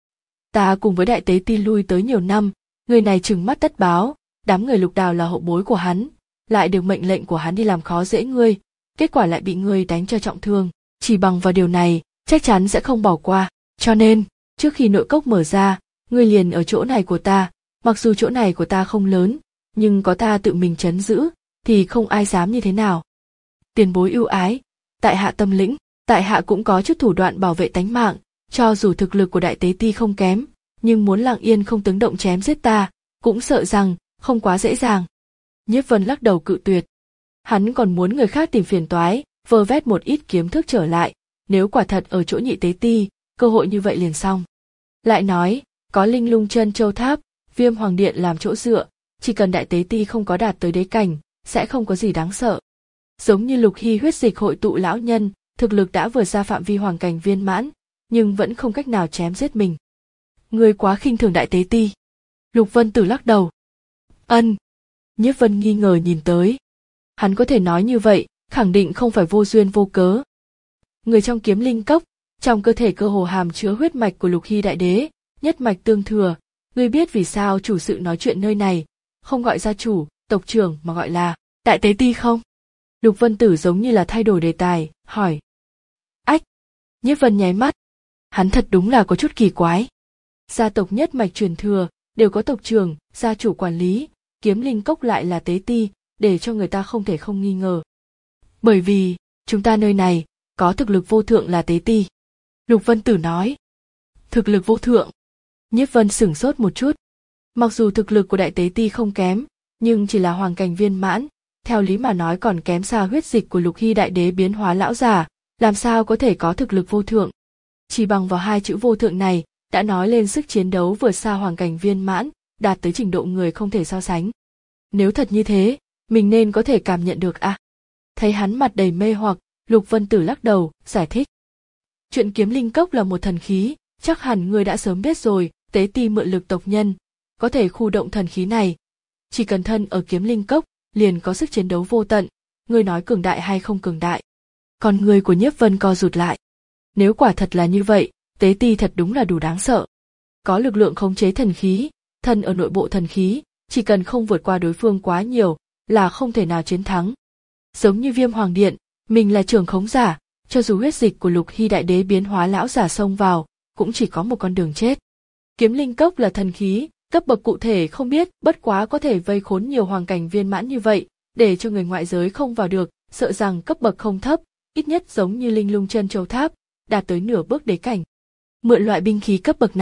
Ta cùng với đại tế ti lui tới nhiều năm, người này trừng mắt tất báo, đám người Lục Đào là hậu bối của hắn, lại được mệnh lệnh của hắn đi làm khó dễ ngươi, kết quả lại bị ngươi đánh cho trọng thương, chỉ bằng vào điều này, chắc chắn sẽ không bỏ qua, cho nên, trước khi nội cốc mở ra, ngươi liền ở chỗ này của ta, mặc dù chỗ này của ta không lớn, nhưng có ta tự mình trấn giữ, thì không ai dám như thế nào. Tiền bối ưu ái, tại hạ tâm lĩnh, tại hạ cũng có chút thủ đoạn bảo vệ tánh mạng, cho dù thực lực của đại tế ti không kém, nhưng muốn lặng yên không tiếng động chém giết ta, cũng sợ rằng không quá dễ dàng. Nhiếp Vân lắc đầu cự tuyệt. Hắn còn muốn người khác tìm phiền toái, vơ vét một ít kiếm thức trở lại, nếu quả thật ở chỗ nhị tế ti, cơ hội như vậy liền xong. Lại nói, có Linh Lung Chân Châu Tháp, Viêm Hoàng Điện làm chỗ dựa, chỉ cần đại tế ti không có đạt tới đế cảnh, sẽ không có gì đáng sợ. Giống như Lục Hy huyết dịch hội tụ lão nhân, thực lực đã vượt ra phạm vi hoàng cảnh viên mãn, nhưng vẫn không cách nào chém giết mình. Ngươi quá khinh thường đại tế ti. Lục Vân Tử lắc đầu. Ân. Nhiếp Vân nghi ngờ nhìn tới. Hắn có thể nói như vậy, khẳng định không phải vô duyên vô cớ. Người trong Kiếm Linh Cốc, trong cơ thể cơ hồ hàm chứa huyết mạch của Lục Hy đại đế, nhất mạch tương thừa. Ngươi biết vì sao chủ sự nói chuyện nơi này, không gọi gia chủ, tộc trưởng mà gọi là đại tế ti không? Lục Vân Tử giống như là thay đổi đề tài, hỏi. Ách! Nhiếp Vân nháy mắt. Hắn thật đúng là có chút kỳ quái. Gia tộc nhất mạch truyền thừa, đều có tộc trưởng, gia chủ quản lý, Kiếm Linh Cốc lại là tế ti, để cho người ta không thể không nghi ngờ. Bởi vì, chúng ta nơi này, có thực lực vô thượng là tế ti. Lục Vân Tử nói. Thực lực vô thượng. Nhiếp Vân sửng sốt một chút. Mặc dù thực lực của đại tế ti không kém, nhưng chỉ là hoàng cảnh viên mãn, theo lý mà nói còn kém xa huyết dịch của Lục Hy đại đế biến hóa lão già, làm sao có thể có thực lực vô thượng. Chỉ bằng vào hai chữ vô thượng này, đã nói lên sức chiến đấu vượt xa hoàng cảnh viên mãn, đạt tới trình độ người không thể so sánh. Nếu thật như thế, mình nên có thể cảm nhận được à? Thấy hắn mặt đầy mê hoặc, Lục Vân Tử lắc đầu, giải thích. Chuyện Kiếm Linh Cốc là một thần khí, chắc hẳn ngươi đã sớm biết rồi, tế ti mượn lực tộc nhân, có thể khu động thần khí này. Chỉ cần thân ở Kiếm Linh Cốc, liền có sức chiến đấu vô tận, ngươi nói cường đại hay không cường đại. Còn người của Nhiếp Vân co rụt lại. Nếu quả thật là như vậy, tế ti thật đúng là đủ đáng sợ. Có lực lượng khống chế thần khí, thân ở nội bộ thần khí, chỉ cần không vượt qua đối phương quá nhiều, là không thể nào chiến thắng. Giống như Viêm Hoàng Điện, mình là trưởng khống giả, cho dù huyết dịch của Lục Hy đại đế biến hóa lão giả xông vào, cũng chỉ có một con đường chết. Kiếm Linh Cốc là thần khí, cấp bậc cụ thể không biết, bất quá có thể vây khốn nhiều hoàng cảnh viên mãn như vậy, để cho người ngoại giới không vào được, sợ rằng cấp bậc không thấp, ít nhất giống như Linh Lung Chân Châu Tháp, đạt tới nửa bước đế cảnh. Mượn loại binh khí cấp bậc này,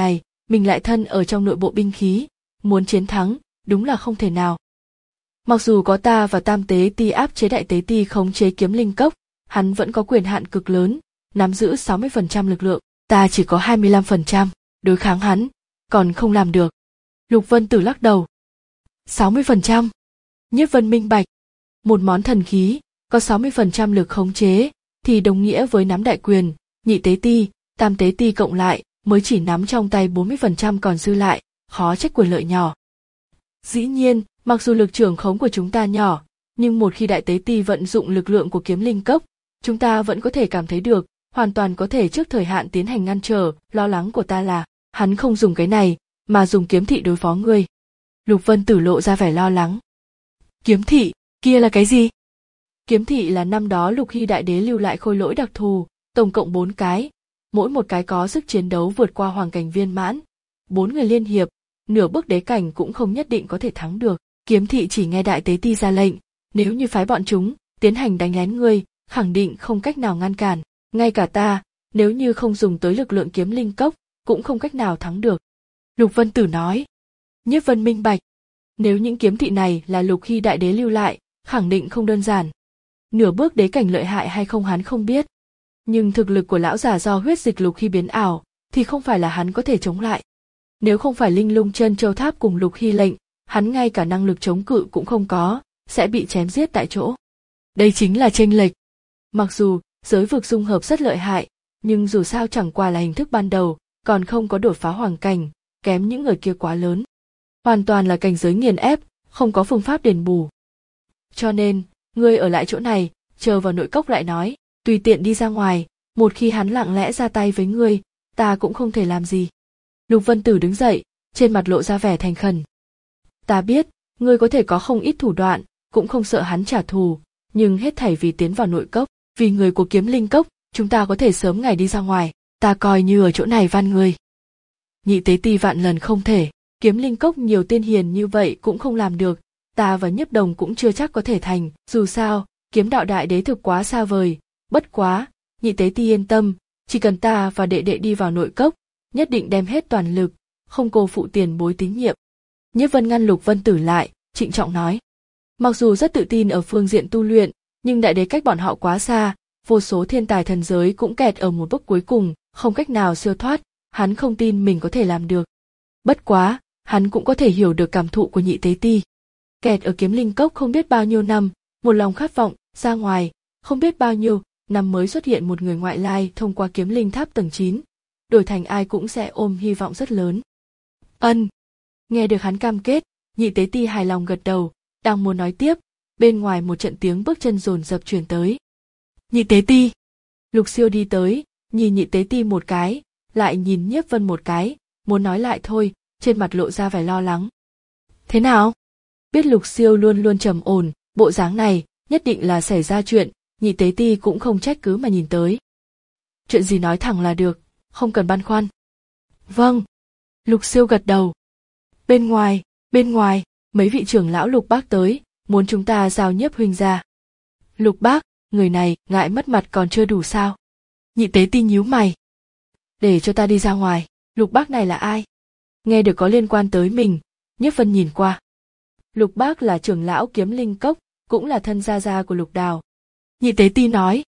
mình lại thân ở trong nội bộ binh khí, muốn chiến thắng, đúng là không thể nào. Mặc dù có ta và Tam Tế Ti áp chế Đại Tế Ti khống chế kiếm linh cốc, hắn vẫn có quyền hạn cực lớn, nắm giữ sáu mươi phần trăm lực lượng, ta chỉ có hai mươi lăm phần trăm, đối kháng hắn, còn không làm được. Lục Vân Tử lắc đầu. sáu mươi phần trăm. Nhiếp Vân minh bạch. Một món thần khí, có sáu mươi phần trăm lực khống chế, thì đồng nghĩa với nắm đại quyền, Nhị Tế Ti, Tam Tế Ti cộng lại, mới chỉ nắm trong tay bốn mươi phần trăm còn dư lại, khó trách quyền lợi nhỏ. Dĩ nhiên, mặc dù lực trưởng khống của chúng ta nhỏ, nhưng một khi Đại Tế Ti vận dụng lực lượng của kiếm linh cốc, chúng ta vẫn có thể cảm thấy được, hoàn toàn có thể trước thời hạn tiến hành ngăn trở. Lo lắng của ta là, hắn không dùng cái này, mà dùng kiếm thị đối phó ngươi. Lục Vân Tử lộ ra vẻ lo lắng. Kiếm thị, kia là cái gì? Kiếm thị là năm đó Lục Hy Đại Đế lưu lại khôi lỗi đặc thù, tổng cộng bốn cái, mỗi một cái có sức chiến đấu vượt qua hoàng cảnh viên mãn. Bốn người liên hiệp, nửa bước đế cảnh cũng không nhất định có thể thắng được. Kiếm thị chỉ nghe Đại Tế Ti ra lệnh, nếu như phái bọn chúng tiến hành đánh lén ngươi, khẳng định không cách nào ngăn cản. Ngay cả ta, nếu như không dùng tới lực lượng kiếm linh cốc, cũng không cách nào thắng được. Lục Vân Tử nói. Nhiếp Vân minh bạch. Nếu những kiếm thị này là Lục Hy Đại Đế lưu lại, khẳng định không đơn giản. Nửa bước đế cảnh lợi hại hay không hắn không biết. Nhưng thực lực của lão già do huyết dịch Lục Hy biến ảo, thì không phải là hắn có thể chống lại. Nếu không phải Linh Lung Chân Châu Tháp cùng Lục Hy lệnh, hắn ngay cả năng lực chống cự cũng không có, sẽ bị chém giết tại chỗ. Đây chính là chênh lệch. Mặc dù giới vực dung hợp rất lợi hại, nhưng dù sao chẳng qua là hình thức ban đầu, còn không có đột phá hoàng cảnh, kém những người kia quá lớn. Hoàn toàn là cảnh giới nghiền ép, không có phương pháp đền bù. Cho nên, ngươi ở lại chỗ này, chờ vào nội cốc lại nói, tùy tiện đi ra ngoài, một khi hắn lặng lẽ ra tay với ngươi, ta cũng không thể làm gì. Lục Vân Tử đứng dậy, trên mặt lộ ra vẻ thành khẩn. Ta biết, ngươi có thể có không ít thủ đoạn, cũng không sợ hắn trả thù, nhưng hết thảy vì tiến vào nội cốc, vì người của kiếm linh cốc, chúng ta có thể sớm ngày đi ra ngoài, ta coi như ở chỗ này van ngươi. Nhị Tế Ti vạn lần không thể, kiếm linh cốc nhiều tiên hiền như vậy cũng không làm được, ta và Nhiếp Đồng cũng chưa chắc có thể thành, dù sao, kiếm đạo đại đế thực quá xa vời, bất quá, Nhị Tế Ti yên tâm, chỉ cần ta và đệ đệ đi vào nội cốc, nhất định đem hết toàn lực, không cô phụ tiền bối tín nhiệm. Nhiếp Vân ngăn Lục Vân Tử lại, trịnh trọng nói. Mặc dù rất tự tin ở phương diện tu luyện, nhưng đại đế cách bọn họ quá xa, vô số thiên tài thần giới cũng kẹt ở một bước cuối cùng, không cách nào siêu thoát, hắn không tin mình có thể làm được. Bất quá, hắn cũng có thể hiểu được cảm thụ của Nhị Tế Ti. Kẹt ở kiếm linh cốc không biết bao nhiêu năm, một lòng khát vọng, ra ngoài, không biết bao nhiêu năm mới xuất hiện một người ngoại lai thông qua kiếm linh tháp tầng chín, đổi thành ai cũng sẽ ôm hy vọng rất lớn. Ân. Nghe được hắn cam kết, Nhị Tế Ti hài lòng gật đầu, đang muốn nói tiếp, bên ngoài một trận tiếng bước chân dồn dập truyền tới. Nhị Tế Ti. Lục Siêu đi tới, nhìn Nhị Tế Ti một cái, lại nhìn Nhiếp Vân một cái, muốn nói lại thôi, trên mặt lộ ra vẻ lo lắng. Thế nào? Biết Lục Siêu luôn luôn trầm ổn, bộ dáng này, nhất định là xảy ra chuyện, Nhị Tế Ti cũng không trách cứ mà nhìn tới. Chuyện gì nói thẳng là được, không cần băn khoăn. Vâng. Lục Siêu gật đầu. Bên ngoài, bên ngoài, mấy vị trưởng lão Lục Bác tới, muốn chúng ta giao Nhiếp huynh ra. Lục Bác, người này ngại mất mặt còn chưa đủ sao? Nhị Tế Ti nhíu mày. Để cho ta đi ra ngoài, Lục Bác này là ai? Nghe được có liên quan tới mình, Nhiếp Vân nhìn qua. Lục Bác là trưởng lão kiếm linh cốc, cũng là thân gia gia của Lục Đào. Nhị Tế Ti nói.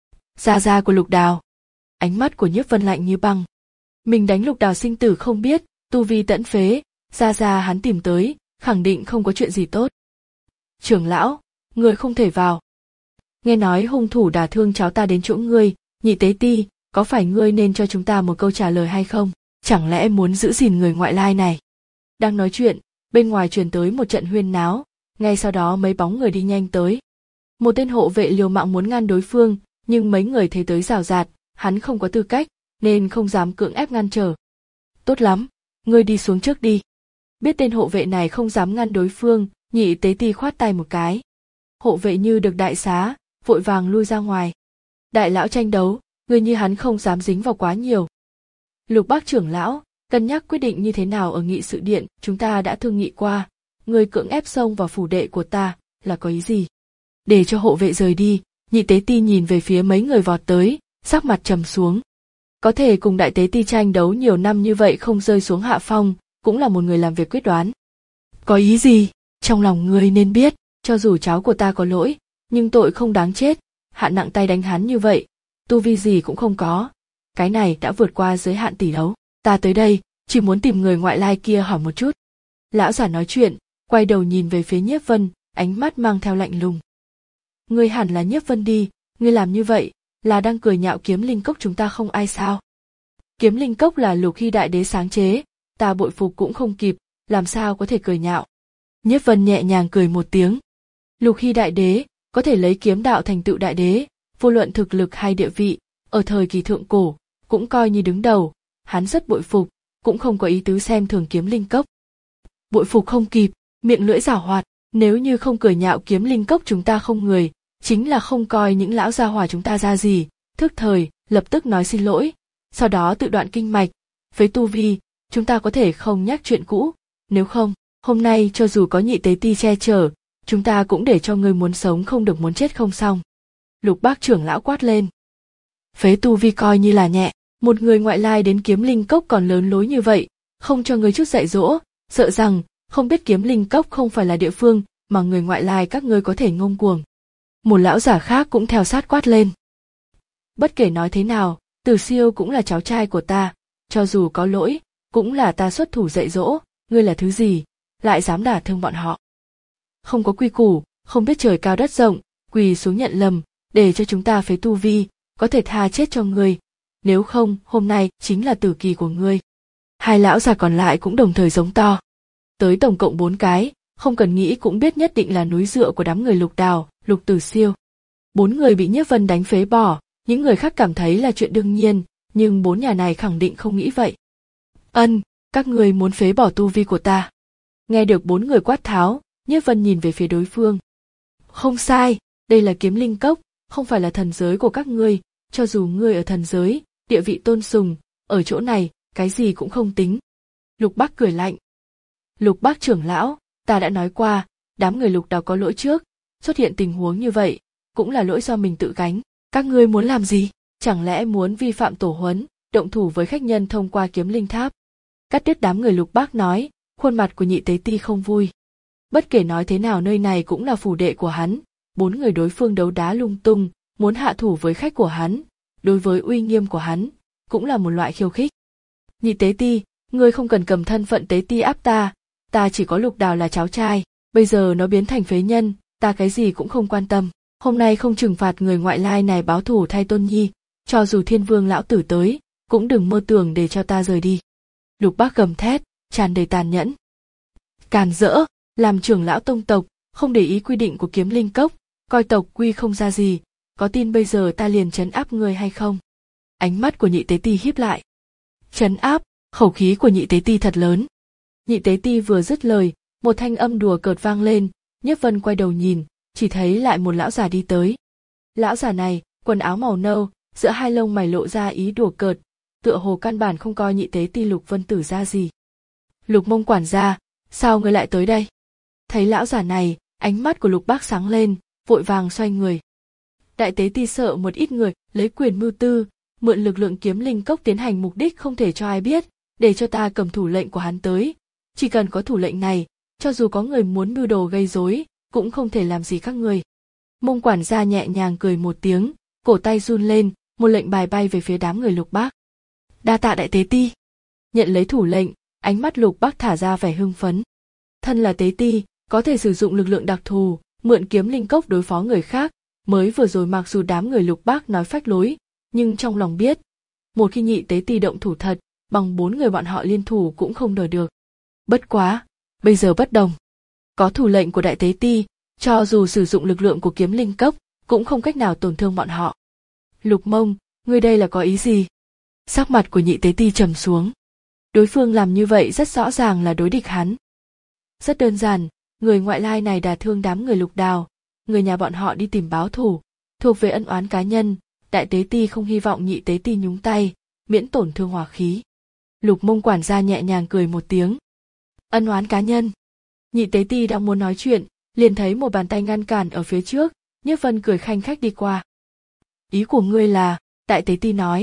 Gia gia của Lục Đào. Ánh mắt của Nhiếp Vân lạnh như băng. Mình đánh Lục Đào sinh tử không biết, tu vi tẫn phế, gia gia hắn tìm tới, khẳng định không có chuyện gì tốt. Trưởng lão, người không thể vào. Nghe nói hung thủ đả thương cháu ta đến chỗ ngươi, Nhị Tế Ti, có phải ngươi nên cho chúng ta một câu trả lời hay không? Chẳng lẽ muốn giữ gìn người ngoại lai này? Đang nói chuyện, bên ngoài truyền tới một trận huyên náo, ngay sau đó mấy bóng người đi nhanh tới. Một tên hộ vệ liều mạng muốn ngăn đối phương, nhưng mấy người thấy tới rào rạt, hắn không có tư cách, nên không dám cưỡng ép ngăn trở. Tốt lắm, ngươi đi xuống trước đi. Biết tên hộ vệ này không dám ngăn đối phương, Nhị Tế Ti khoát tay một cái. Hộ vệ như được đại xá, vội vàng lui ra ngoài. Đại lão tranh đấu, người như hắn không dám dính vào quá nhiều. Lục Bác trưởng lão, cân nhắc quyết định như thế nào ở nghị sự điện, chúng ta đã thương nghị qua, người cưỡng ép xông vào phủ đệ của ta, là có ý gì? Để cho hộ vệ rời đi, Nhị Tế Ti nhìn về phía mấy người vọt tới, sắc mặt trầm xuống. Có thể cùng đại tế ti tranh đấu nhiều năm như vậy không rơi xuống hạ phong, cũng là một người làm việc quyết đoán. Có ý gì? Trong lòng ngươi nên biết, cho dù cháu của ta có lỗi, nhưng tội không đáng chết, hạ nặng tay đánh hắn như vậy, tu vi gì cũng không có. Cái này đã vượt qua giới hạn tỷ đấu. Ta tới đây, chỉ muốn tìm người ngoại lai kia hỏi một chút. Lão giả nói chuyện, quay đầu nhìn về phía Nhiếp Vân, ánh mắt mang theo lạnh lùng. Ngươi hẳn là Nhiếp Vân đi, ngươi làm như vậy, là đang cười nhạo Kiếm Linh Cốc chúng ta không ai sao? Kiếm Linh Cốc là Lục Hy đại đế sáng chế, ta bội phục cũng không kịp, làm sao có thể cười nhạo? Nhiếp Vân nhẹ nhàng cười một tiếng. Lục Hy đại đế có thể lấy kiếm đạo thành tựu đại đế, vô luận thực lực hay địa vị, ở thời kỳ thượng cổ cũng coi như đứng đầu, hắn rất bội phục, cũng không có ý tứ xem thường Kiếm Linh Cốc. Bội phục không kịp, miệng lưỡi giảo hoạt, nếu như không cười nhạo Kiếm Linh Cốc chúng ta không người, chính là không coi những lão gia hỏa chúng ta ra gì, thức thời, lập tức nói xin lỗi, sau đó tự đoạn kinh mạch, với tu vi, chúng ta có thể không nhắc chuyện cũ, nếu không, hôm nay cho dù có nhị tế ti che chở, chúng ta cũng để cho ngươi muốn sống không được muốn chết không xong. Lục Bác trưởng lão quát lên. Phế tu vi coi như là nhẹ, một người ngoại lai đến Kiếm Linh Cốc còn lớn lối như vậy, không cho ngươi chút dạy dỗ, sợ rằng không biết Kiếm Linh Cốc không phải là địa phương mà người ngoại lai các ngươi có thể ngông cuồng. Một lão giả khác cũng theo sát quát lên. Bất kể nói thế nào, Từ Siêu cũng là cháu trai của ta, cho dù có lỗi, cũng là ta xuất thủ dạy dỗ, ngươi là thứ gì, lại dám đả thương bọn họ. Không có quy củ, không biết trời cao đất rộng, quỳ xuống nhận lầm, để cho chúng ta phế tu vi, có thể tha chết cho ngươi, nếu không hôm nay chính là tử kỳ của ngươi. Hai lão già còn lại cũng đồng thời giống to. Tới tổng cộng bốn cái, không cần nghĩ cũng biết nhất định là núi dựa của đám người Lục Đào, Lục Tử Siêu. Bốn người bị Nhiếp Vân đánh phế bỏ, những người khác cảm thấy là chuyện đương nhiên, nhưng bốn nhà này khẳng định không nghĩ vậy. Ân, các người muốn phế bỏ tu vi của ta. Nghe được bốn người quát tháo, Nhiếp Vân nhìn về phía đối phương. Không sai, đây là Kiếm Linh Cốc, không phải là thần giới của các ngươi, cho dù ngươi ở thần giới, địa vị tôn sùng, ở chỗ này, cái gì cũng không tính. Lục Bác cười lạnh. Lục Bác trưởng lão, ta đã nói qua, đám người Lục Đào có lỗi trước, xuất hiện tình huống như vậy, cũng là lỗi do mình tự gánh. Các ngươi muốn làm gì? Chẳng lẽ muốn vi phạm tổ huấn, động thủ với khách nhân thông qua Kiếm Linh Tháp? Cắt đứt đám người Lục Bác nói, khuôn mặt của nhị tế ti không vui. Bất kể nói thế nào nơi này cũng là phủ đệ của hắn, bốn người đối phương đấu đá lung tung, muốn hạ thủ với khách của hắn, đối với uy nghiêm của hắn, cũng là một loại khiêu khích. Nhị tế ti, ngươi không cần cầm thân phận tế ti áp ta, ta chỉ có Lục Đào là cháu trai, bây giờ nó biến thành phế nhân, ta cái gì cũng không quan tâm. Hôm nay không trừng phạt người ngoại lai này báo thù thay Tôn Nhi, cho dù Thiên Vương lão tử tới, cũng đừng mơ tưởng để cho ta rời đi. Lục Bác gầm thét, tràn đầy tàn nhẫn. Càn rỡ, làm trưởng lão tông tộc, không để ý quy định của Kiếm Linh Cốc, coi tộc quy không ra gì, có tin bây giờ ta liền trấn áp ngươi hay không? Ánh mắt của nhị tế ti híp lại. Trấn áp, khẩu khí của nhị tế ti thật lớn. Nhị tế ti vừa dứt lời, một thanh âm đùa cợt vang lên, Nhiếp Vân quay đầu nhìn, chỉ thấy lại một lão già đi tới. Lão già này, quần áo màu nâu, giữa hai lông mày lộ ra ý đùa cợt, tựa hồ căn bản không coi nhị tế ti Lục Vân Tử ra gì. Lục Mông quản gia, sao ngươi lại tới đây? Thấy lão già này, ánh mắt của Lục Bác sáng lên, vội vàng xoay người. Đại tế ti sợ một ít người lấy quyền mưu tư, mượn lực lượng Kiếm Linh Cốc tiến hành mục đích không thể cho ai biết, để cho ta cầm thủ lệnh của hắn tới. Chỉ cần có thủ lệnh này, cho dù có người muốn mưu đồ gây rối, cũng không thể làm gì các người. Mông quản gia nhẹ nhàng cười một tiếng, cổ tay run lên, một lệnh bài bay về phía đám người Lục Bác. Đa tạ đại tế ti. Nhận lấy thủ lệnh, ánh mắt Lục Bác thả ra vẻ hưng phấn. Thân là tế ti, có thể sử dụng lực lượng đặc thù, mượn Kiếm Linh Cốc đối phó người khác, mới vừa rồi mặc dù đám người Lục Bác nói phách lối, nhưng trong lòng biết, một khi nhị tế ti động thủ thật, bằng bốn người bọn họ liên thủ cũng không đỡ được. Bất quá, bây giờ bất đồng. Có thủ lệnh của đại tế ti, cho dù sử dụng lực lượng của Kiếm Linh Cốc, cũng không cách nào tổn thương bọn họ. Lục Mông, ngươi đây là có ý gì? Sắc mặt của nhị tế ti trầm xuống. Đối phương làm như vậy rất rõ ràng là đối địch hắn. Rất đơn giản, người ngoại lai này đả thương đám người Lục Đào, người nhà bọn họ đi tìm báo thù, thuộc về ân oán cá nhân, đại tế ti không hy vọng nhị tế ti nhúng tay, miễn tổn thương hòa khí. Lục Mông quản gia nhẹ nhàng cười một tiếng. Ân oán cá nhân. Nhị tế ti đang muốn nói chuyện, liền thấy một bàn tay ngăn cản ở phía trước, Nhiếp Vân cười khanh khách đi qua. Ý của ngươi là, đại tế ti nói,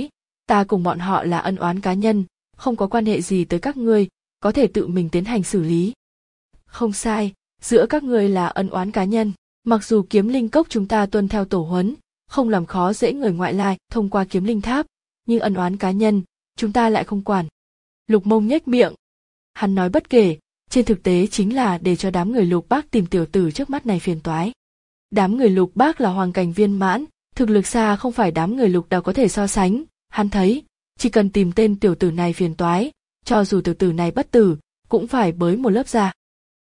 Ta cùng bọn họ là ân oán cá nhân, không có quan hệ gì tới các ngươi, có thể tự mình tiến hành xử lý. Không sai, giữa các ngươi là ân oán cá nhân, mặc dù kiếm linh cốc chúng ta tuân theo tổ huấn, không làm khó dễ người ngoại lai thông qua kiếm linh tháp, nhưng ân oán cá nhân, chúng ta lại không quản. Lục Mông nhếch miệng. Hắn nói bất kể, trên thực tế chính là để cho đám người Lục Bác tìm tiểu tử trước mắt này phiền toái. Đám người Lục Bác là hoàng cảnh viên mãn, thực lực xa không phải đám người Lục Đào có thể so sánh, hắn thấy, chỉ cần tìm tên tiểu tử này phiền toái, cho dù tiểu tử này bất tử, cũng phải bới một lớp ra.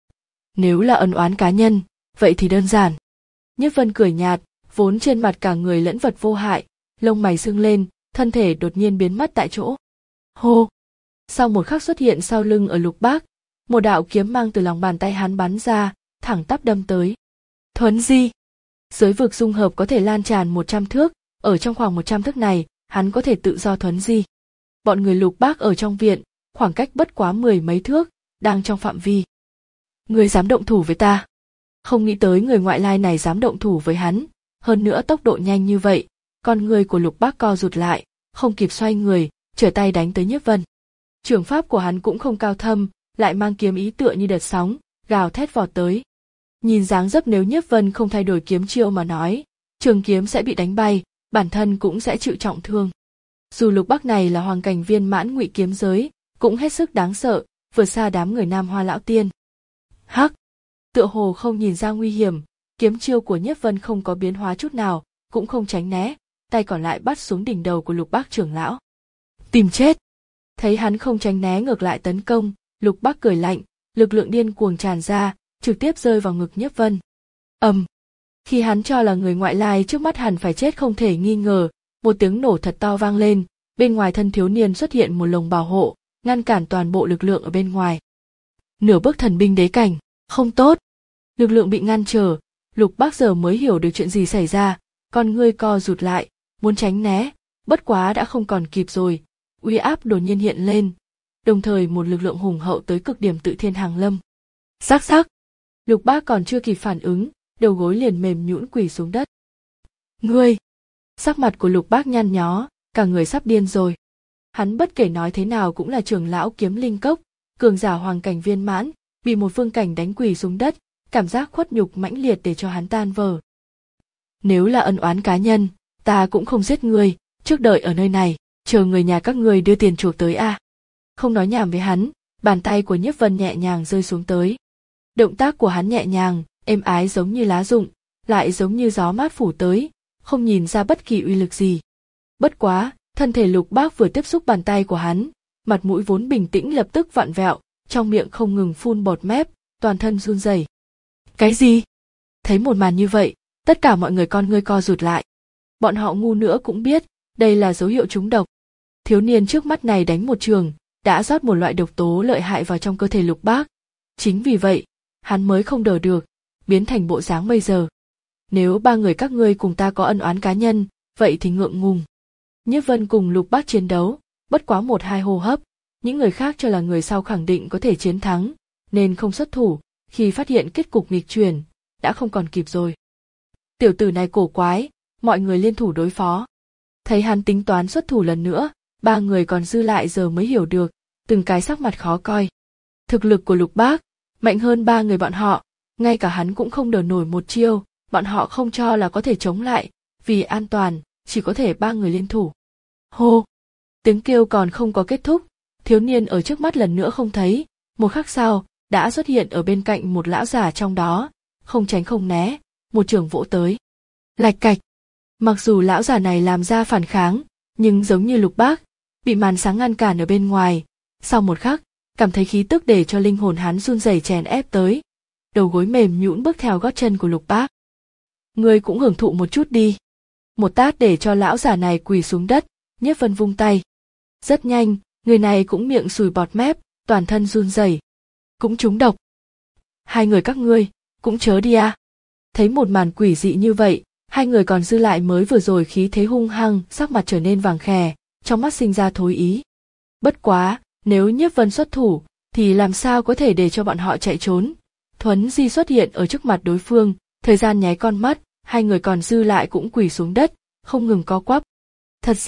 Nếu là ân oán cá nhân, vậy thì đơn giản. Nhất Vân cười nhạt, vốn trên mặt cả người lẫn vật vô hại, lông mày sưng lên, thân thể đột nhiên biến mất tại chỗ. Hô! Sau một khắc xuất hiện sau lưng ở Lục Bác, một đạo kiếm mang từ lòng bàn tay hắn bắn ra, thẳng tắp đâm tới. Thuấn di! Giới vực dung hợp có thể lan tràn một trăm thước, ở trong khoảng một trăm thước này, hắn có thể tự do thuấn di. Bọn người Lục Bác ở trong viện, khoảng cách bất quá mười mấy thước, đang trong phạm vi. Người dám động thủ với ta? Không nghĩ tới người ngoại lai này dám động thủ với hắn, hơn nữa tốc độ nhanh như vậy, con người của Lục Bác co rụt lại, không kịp xoay người, trở tay đánh tới Nhiếp Vân. Trường pháp của hắn cũng không cao thâm, lại mang kiếm ý tựa như đợt sóng, gào thét vọt tới. Nhìn dáng dấp nếu Nhiếp Vân không thay đổi kiếm chiêu mà nói, trường kiếm sẽ bị đánh bay, bản thân cũng sẽ chịu trọng thương. Dù Lục Bác này là hoàng cảnh viên mãn ngụy kiếm giới, cũng hết sức đáng sợ, vượt xa đám người Nam Hoa lão tiên. Hắc, tựa hồ không nhìn ra nguy hiểm, kiếm chiêu của Nhiếp Vân không có biến hóa chút nào, cũng không tránh né, tay còn lại bắt xuống đỉnh đầu của Lục Bác trưởng lão. Tìm chết! Thấy hắn không tránh né ngược lại tấn công, Lục Bác cười lạnh, lực lượng điên cuồng tràn ra, trực tiếp rơi vào ngực Nhiếp Vân. Ầm! Um. Khi hắn cho là người ngoại lai trước mắt hẳn phải chết không thể nghi ngờ, một tiếng nổ thật to vang lên, bên ngoài thân thiếu niên xuất hiện một lồng bảo hộ, ngăn cản toàn bộ lực lượng ở bên ngoài. Nửa bước thần binh đế cảnh, không tốt. Lực lượng bị ngăn trở, Lục Bác giờ mới hiểu được chuyện gì xảy ra, con ngươi co rụt lại, muốn tránh né, bất quá đã không còn kịp rồi, uy áp đột nhiên hiện lên, đồng thời một lực lượng hùng hậu tới cực điểm tự thiên hàng lâm. Sắc sắc, Lục Bác còn chưa kịp phản ứng, đầu gối liền mềm nhũn quỳ xuống đất. Ngươi! Sắc mặt của Lục Bác nhăn nhó, cả người sắp điên rồi. Hắn bất kể nói thế nào cũng là trưởng lão kiếm linh cốc, cường giả hoàng cảnh viên mãn, bị một vương cảnh đánh quỳ xuống đất, cảm giác khuất nhục mãnh liệt để cho hắn tan vỡ. Nếu là ân oán cá nhân, ta cũng không giết ngươi, trước đợi ở nơi này, chờ người nhà các ngươi đưa tiền chuộc tới a. À. Không nói nhảm với hắn, bàn tay của Nhiếp Vân nhẹ nhàng rơi xuống tới. Động tác của hắn nhẹ nhàng, êm ái giống như lá rụng, lại giống như gió mát phủ tới, không nhìn ra bất kỳ uy lực gì. Bất quá, thân thể Lục Bác vừa tiếp xúc bàn tay của hắn, mặt mũi vốn bình tĩnh lập tức vặn vẹo, trong miệng không ngừng phun bọt mép, toàn thân run rẩy. Cái gì? Thấy một màn như vậy, tất cả mọi người con ngươi co rụt lại. Bọn họ ngu nữa cũng biết, đây là dấu hiệu trúng độc. Thiếu niên trước mắt này đánh một trường, đã rót một loại độc tố lợi hại vào trong cơ thể Lục Bác. Chính vì vậy, hắn mới không đỡ được, biến thành bộ dáng bây giờ. Nếu ba người các ngươi cùng ta có ân oán cá nhân, vậy thì ngượng ngùng. Nhiếp Vân cùng Lục Bác chiến đấu, bất quá một hai hô hấp, những người khác cho là người sau khẳng định có thể chiến thắng, nên không xuất thủ, khi phát hiện kết cục nghịch chuyển, đã không còn kịp rồi. Tiểu tử này cổ quái, mọi người liên thủ đối phó. Thấy hắn tính toán xuất thủ lần nữa, ba người còn dư lại giờ mới hiểu được, từng cái sắc mặt khó coi. Thực lực của Lục Bác, mạnh hơn ba người bọn họ, ngay cả hắn cũng không đỡ nổi một chiêu, bọn họ không cho là có thể chống lại, vì an toàn, chỉ có thể ba người liên thủ. Hô! Tiếng kêu còn không có kết thúc, thiếu niên ở trước mắt lần nữa không thấy, một khắc sau, đã xuất hiện ở bên cạnh một lão giả trong đó, không tránh không né, một trường vỗ tới. Lạch cạch! Mặc dù lão giả này làm ra phản kháng, nhưng giống như Lục Bác, bị màn sáng ngăn cản ở bên ngoài, sau một khắc, cảm thấy khí tức để cho linh hồn hắn run rẩy chèn ép tới, đầu gối mềm nhũn bước theo gót chân của Lục Bác. Ngươi cũng hưởng thụ một chút đi. Một tát để cho lão giả này quỳ xuống đất, Nhiếp Vân vung tay. Rất nhanh, người này cũng miệng sùi bọt mép, toàn thân run rẩy. Cũng trúng độc. Hai người các ngươi, cũng chớ đi à. Thấy một màn quỷ dị như vậy, hai người còn dư lại mới vừa rồi khí thế hung hăng, sắc mặt trở nên vàng khè, trong mắt sinh ra thối ý. Bất quá, nếu Nhiếp Vân xuất thủ, thì làm sao có thể để cho bọn họ chạy trốn. Thuấn di xuất hiện ở trước mặt đối phương, thời gian nháy con mắt, hai người còn dư lại cũng quỳ xuống đất, không ngừng co quắp. Thật ra,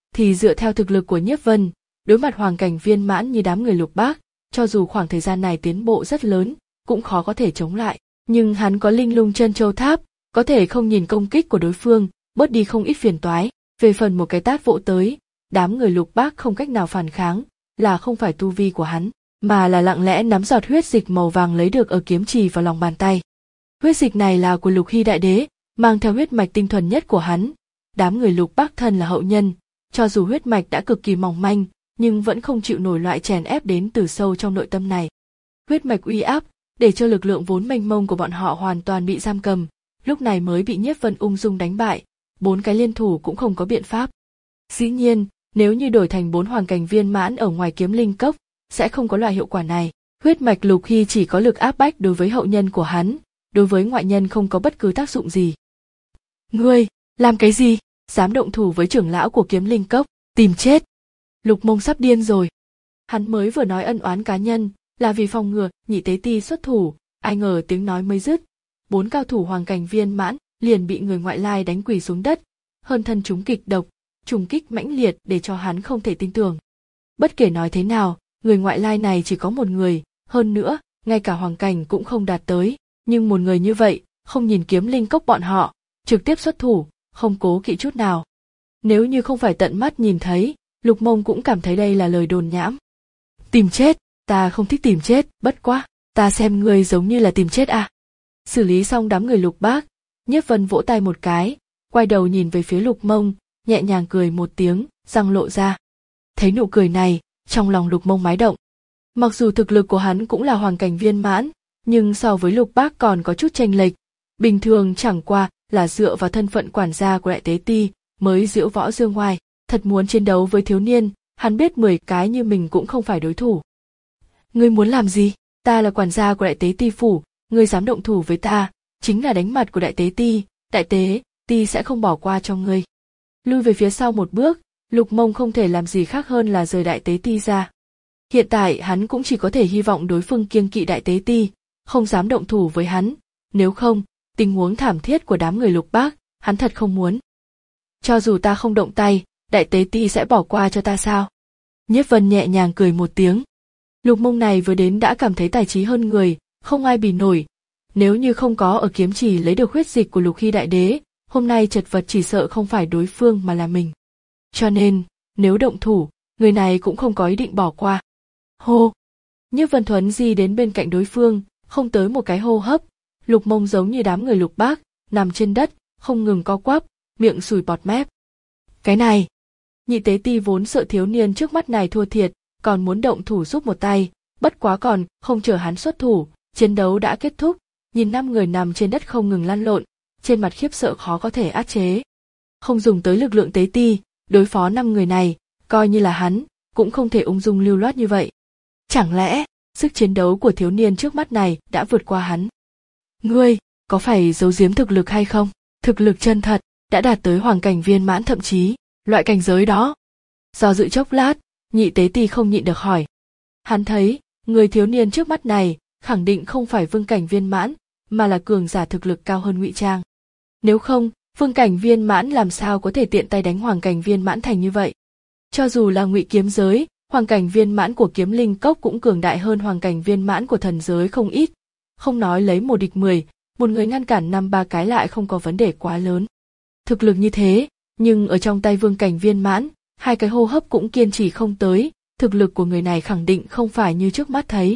thì dựa theo thực lực của Nhiếp Vân, đối mặt hoàng cảnh viên mãn như đám người Lục Bác, cho dù khoảng thời gian này tiến bộ rất lớn, cũng khó có thể chống lại. Nhưng hắn có Linh Lung Chân Châu Tháp, có thể không nhìn công kích của đối phương, bớt đi không ít phiền toái. Về phần một cái tát vỗ tới, đám người Lục Bác không cách nào phản kháng, là không phải tu vi của hắn, mà là lặng lẽ nắm giọt huyết dịch màu vàng lấy được ở kiếm trì vào lòng bàn tay. Huyết dịch này là của Lục Hy Đại Đế, mang theo huyết mạch tinh thuần nhất của hắn. Đám người Lục Bác thân là hậu nhân, cho dù huyết mạch đã cực kỳ mỏng manh, nhưng vẫn không chịu nổi loại chèn ép đến từ sâu trong nội tâm này. Huyết mạch uy áp, để cho lực lượng vốn mênh mông của bọn họ hoàn toàn bị giam cầm, lúc này mới bị Nhiếp Vân ung dung đánh bại, bốn cái liên thủ cũng không có biện pháp. Dĩ nhiên, nếu như đổi thành bốn hoàng cảnh viên mãn ở ngoài Kiếm Linh Cốc, sẽ không có loại hiệu quả này. Huyết mạch Lục Hy chỉ có lực áp bách đối với hậu nhân của hắn, đối với ngoại nhân không có bất cứ tác dụng gì. Ngươi, làm cái gì? Dám động thủ với trưởng lão của Kiếm Linh Cốc, tìm chết. Lục Mông sắp điên rồi. Hắn mới vừa nói ân oán cá nhân, là vì phòng ngừa Nhị Tế Ti xuất thủ, ai ngờ tiếng nói mới dứt, bốn cao thủ hoàng cảnh viên mãn liền bị người ngoại lai đánh quỳ xuống đất, hơn thân chúng kịch độc, trùng kích mãnh liệt để cho hắn không thể tin tưởng. Bất kể nói thế nào, người ngoại lai này chỉ có một người, hơn nữa, ngay cả hoàng cảnh cũng không đạt tới, nhưng một người như vậy, không nhìn Kiếm Linh Cốc bọn họ, trực tiếp xuất thủ, không cố kỵ chút nào. Nếu như không phải tận mắt nhìn thấy, Lục Mông cũng cảm thấy đây là lời đồn nhảm. Tìm chết, ta không thích tìm chết, bất quá, ta xem ngươi giống như là tìm chết à. Xử lý xong đám người Lục Bác, Nhiếp Vân vỗ tay một cái, quay đầu nhìn về phía Lục Mông, nhẹ nhàng cười một tiếng, răng lộ ra. Thấy nụ cười này, trong lòng Lục Mông mái động. Mặc dù thực lực của hắn cũng là hoàng cảnh viên mãn, nhưng so với Lục Bác còn có chút chênh lệch. Bình thường chẳng qua là dựa vào thân phận quản gia của Đại Tế Ti mới diễu võ dương ngoài. Thật muốn chiến đấu với thiếu niên, hắn biết mười cái như mình cũng không phải đối thủ. Ngươi muốn làm gì? Ta là quản gia của Đại Tế Ti phủ, ngươi dám động thủ với ta, chính là đánh mặt của Đại Tế Ti, Đại Tế Ti sẽ không bỏ qua cho ngươi. Lui về phía sau một bước, Lục Mông không thể làm gì khác hơn là rời Đại Tế Ti ra. Hiện tại hắn cũng chỉ có thể hy vọng đối phương kiêng kỵ Đại Tế Ti, không dám động thủ với hắn, nếu không, tình huống thảm thiết của đám người Lục Bác, hắn thật không muốn. Cho dù ta không động tay, Đại Tế Ti sẽ bỏ qua cho ta sao? Nhiếp Vân nhẹ nhàng cười một tiếng. Lục Mông này vừa đến đã cảm thấy tài trí hơn người, không ai bì nổi. Nếu như không có ở kiếm chỉ lấy được huyết dịch của Lục Hy Đại Đế, hôm nay chật vật chỉ sợ không phải đối phương mà là mình. Cho nên, nếu động thủ, người này cũng không có ý định bỏ qua. Hô! Nhiếp Vân thuấn di đến bên cạnh đối phương, không tới một cái hô hấp, Lục Mông giống như đám người Lục Bác, nằm trên đất, không ngừng co quắp, miệng sùi bọt mép. Cái này! Nhị Tế Ti vốn sợ thiếu niên trước mắt này thua thiệt, còn muốn động thủ giúp một tay, bất quá còn không chờ hắn xuất thủ, chiến đấu đã kết thúc, nhìn năm người nằm trên đất không ngừng lăn lộn, trên mặt khiếp sợ khó có thể át chế. Không dùng tới lực lượng Tế Ti, đối phó năm người này, coi như là hắn, cũng không thể ung dung lưu loát như vậy. Chẳng lẽ, sức chiến đấu của thiếu niên trước mắt này đã vượt qua hắn? Ngươi, có phải giấu giếm thực lực hay không? Thực lực chân thật, đã đạt tới hoàng cảnh viên mãn thậm chí, loại cảnh giới đó. Do dự chốc lát, Nhị Tế Ti không nhịn được hỏi. Hắn thấy, người thiếu niên trước mắt này, khẳng định không phải vương cảnh viên mãn, mà là cường giả thực lực cao hơn Ngụy Trang. Nếu không, vương cảnh viên mãn làm sao có thể tiện tay đánh hoàng cảnh viên mãn thành như vậy? Cho dù là Ngụy kiếm giới, hoàng cảnh viên mãn của Kiếm Linh Cốc cũng cường đại hơn hoàng cảnh viên mãn của thần giới không ít. Không nói lấy một địch mười, một người ngăn cản năm ba cái lại không có vấn đề quá lớn. Thực lực như thế, nhưng ở trong tay vương cảnh viên mãn, hai cái hô hấp cũng kiên trì không tới, thực lực của người này khẳng định không phải như trước mắt thấy.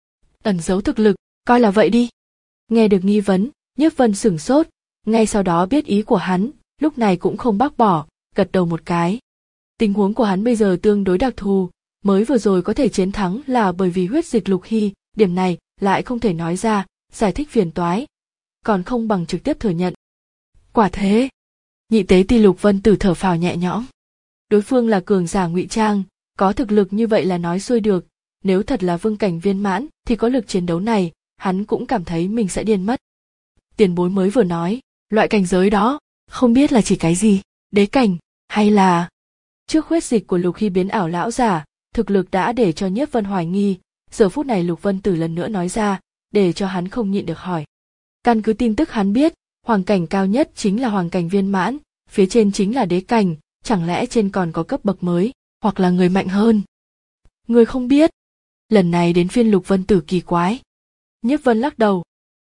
Ẩn giấu thực lực, coi là vậy đi. Nghe được nghi vấn, Nhiếp Vân sửng sốt, ngay sau đó biết ý của hắn, lúc này cũng không bác bỏ, gật đầu một cái. Tình huống của hắn bây giờ tương đối đặc thù, mới vừa rồi có thể chiến thắng là bởi vì huyết dịch Lục Hy, điểm này lại không thể nói ra, giải thích phiền toái, còn không bằng trực tiếp thừa nhận. Quả thế, Nhị Tế Ti Lục Vân Tử thở phào nhẹ nhõm. Đối phương là cường giả Ngụy Trang, có thực lực như vậy là nói xuôi được, nếu thật là vương cảnh viên mãn thì có lực chiến đấu này, hắn cũng cảm thấy mình sẽ điên mất. Tiền bối mới vừa nói, loại cảnh giới đó, không biết là chỉ cái gì, đế cảnh, hay là... Trước huyết dịch của Lục Hy biến ảo lão giả, thực lực đã để cho Nhiếp Vân hoài nghi, giờ phút này Lục Vân Tử lần nữa nói ra, để cho hắn không nhịn được hỏi. Căn cứ tin tức hắn biết, hoàng cảnh cao nhất chính là hoàng cảnh viên mãn, phía trên chính là đế cảnh, chẳng lẽ trên còn có cấp bậc mới, hoặc là người mạnh hơn? Ngươi không biết. Lần này đến phiên Lục Vân Tử kỳ quái. Nhiếp Vân lắc đầu.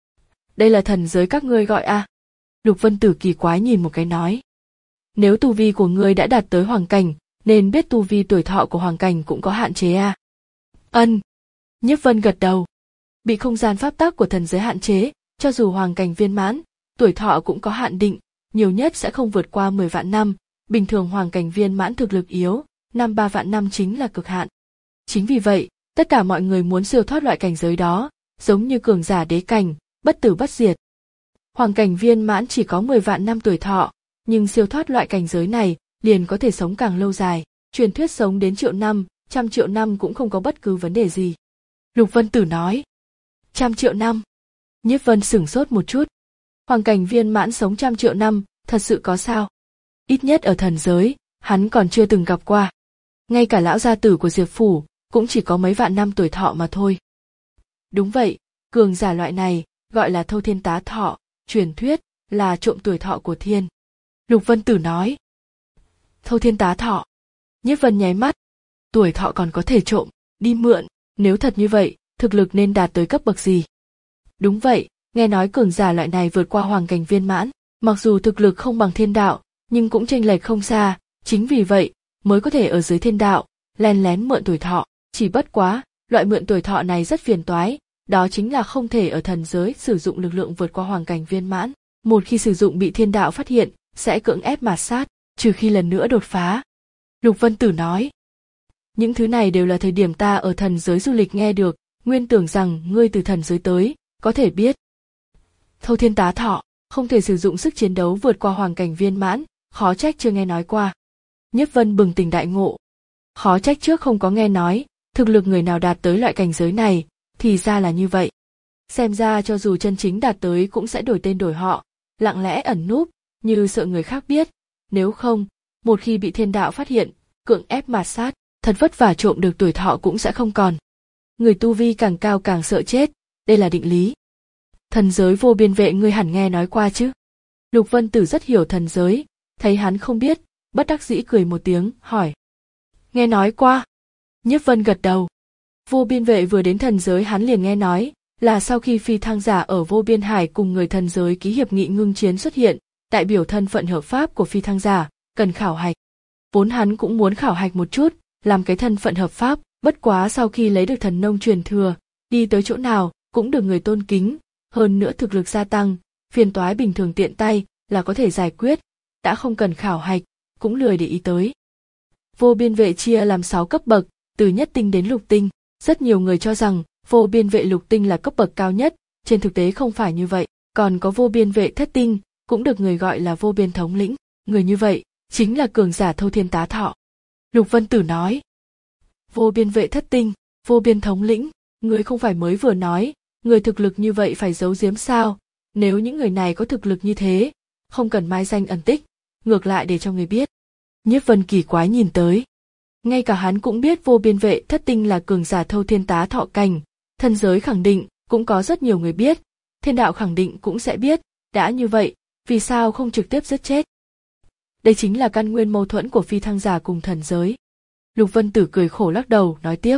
Đây là thần giới các ngươi gọi à? Lục Vân Tử kỳ quái nhìn một cái nói. Nếu tu vi của ngươi đã đạt tới hoàng cảnh, nên biết tu vi tuổi thọ của hoàng cảnh cũng có hạn chế à? Ân. Nhiếp Vân gật đầu. Bị không gian pháp tắc của thần giới hạn chế, cho dù hoàng cảnh viên mãn, tuổi thọ cũng có hạn định, nhiều nhất sẽ không vượt qua mười vạn năm, bình thường hoàng cảnh viên mãn thực lực yếu, năm ba vạn năm chính là cực hạn. Chính vì vậy, tất cả mọi người muốn siêu thoát loại cảnh giới đó, giống như cường giả đế cảnh, bất tử bất diệt. Hoàng cảnh viên mãn chỉ có mười vạn năm tuổi thọ, nhưng siêu thoát loại cảnh giới này liền có thể sống càng lâu dài, truyền thuyết sống đến triệu năm, trăm triệu năm cũng không có bất cứ vấn đề gì. Lục Vân Tử nói. Trăm triệu năm. Nhiếp Vân sửng sốt một chút. Hoàng cảnh viên mãn sống trăm triệu năm, thật sự có sao? Ít nhất ở thần giới, hắn còn chưa từng gặp qua. Ngay cả lão gia tử của Diệp Phủ, cũng chỉ có mấy vạn năm tuổi thọ mà thôi. Đúng vậy, cường giả loại này, gọi là thâu thiên tá thọ, truyền thuyết, là trộm tuổi thọ của thiên. Lục Vân Tử nói. Thâu thiên tá thọ. Nhiếp Vân nháy mắt. Tuổi thọ còn có thể trộm, đi mượn, nếu thật như vậy, thực lực nên đạt tới cấp bậc gì? Đúng vậy, nghe nói cường giả loại này vượt qua hoàng cảnh viên mãn, mặc dù thực lực không bằng thiên đạo, nhưng cũng chênh lệch không xa, chính vì vậy, mới có thể ở dưới thiên đạo, len lén mượn tuổi thọ, chỉ bất quá, loại mượn tuổi thọ này rất phiền toái, đó chính là không thể ở thần giới sử dụng lực lượng vượt qua hoàng cảnh viên mãn, một khi sử dụng bị thiên đạo phát hiện, sẽ cưỡng ép mạt sát, trừ khi lần nữa đột phá. Lục Vân Tử nói. Những thứ này đều là thời điểm ta ở thần giới du lịch nghe được, nguyên tưởng rằng ngươi từ thần giới tới, có thể biết. Thâu thiên tá thọ, không thể sử dụng sức chiến đấu vượt qua hoàng cảnh viên mãn, khó trách chưa nghe nói qua. Nhiếp Vân bừng tỉnh đại ngộ. Khó trách trước không có nghe nói, thực lực người nào đạt tới loại cảnh giới này, thì ra là như vậy. Xem ra cho dù chân chính đạt tới cũng sẽ đổi tên đổi họ, lặng lẽ ẩn núp, như sợ người khác biết, nếu không, một khi bị thiên đạo phát hiện, cưỡng ép mạt sát, thật vất vả trộm được tuổi thọ cũng sẽ không còn. Người tu vi càng cao càng sợ chết, đây là định lý. Thần giới vô biên vệ ngươi hẳn nghe nói qua chứ? Lục Vân Tử rất hiểu thần giới, thấy hắn không biết, bất đắc dĩ cười một tiếng, hỏi. Nghe nói qua. Nhiếp Vân gật đầu. Vô biên vệ vừa đến thần giới hắn liền nghe nói, là sau khi phi thăng giả ở vô biên hải cùng người thần giới ký hiệp nghị ngưng chiến xuất hiện, đại biểu thân phận hợp pháp của phi thăng giả, cần khảo hạch. Vốn hắn cũng muốn khảo hạch một chút, làm cái thân phận hợp pháp, bất quá sau khi lấy được thần nông truyền thừa, đi tới chỗ nào cũng được người tôn kính, hơn nữa thực lực gia tăng, phiền toái bình thường tiện tay là có thể giải quyết, đã không cần khảo hạch, cũng lười để ý tới. Vô biên vệ chia làm sáu cấp bậc, từ nhất tinh đến lục tinh, rất nhiều người cho rằng vô biên vệ lục tinh là cấp bậc cao nhất, trên thực tế không phải như vậy, còn có vô biên vệ thất tinh, cũng được người gọi là vô biên thống lĩnh, người như vậy chính là cường giả thâu thiên tá thọ. Lục Vân Tử nói. Vô biên vệ thất tinh, vô biên thống lĩnh, người không phải mới vừa nói, người thực lực như vậy phải giấu giếm sao? Nếu những người này có thực lực như thế, không cần mai danh ẩn tích, ngược lại để cho người biết. Nhiếp Vân kỳ quái nhìn tới. Ngay cả hắn cũng biết vô biên vệ thất tinh là cường giả thâu thiên tá thọ cảnh, thần giới khẳng định, cũng có rất nhiều người biết, thiên đạo khẳng định cũng sẽ biết, đã như vậy, vì sao không trực tiếp giết chết? Đây chính là căn nguyên mâu thuẫn của phi thăng giả cùng thần giới. Lục Vân Tử cười khổ lắc đầu, nói tiếp.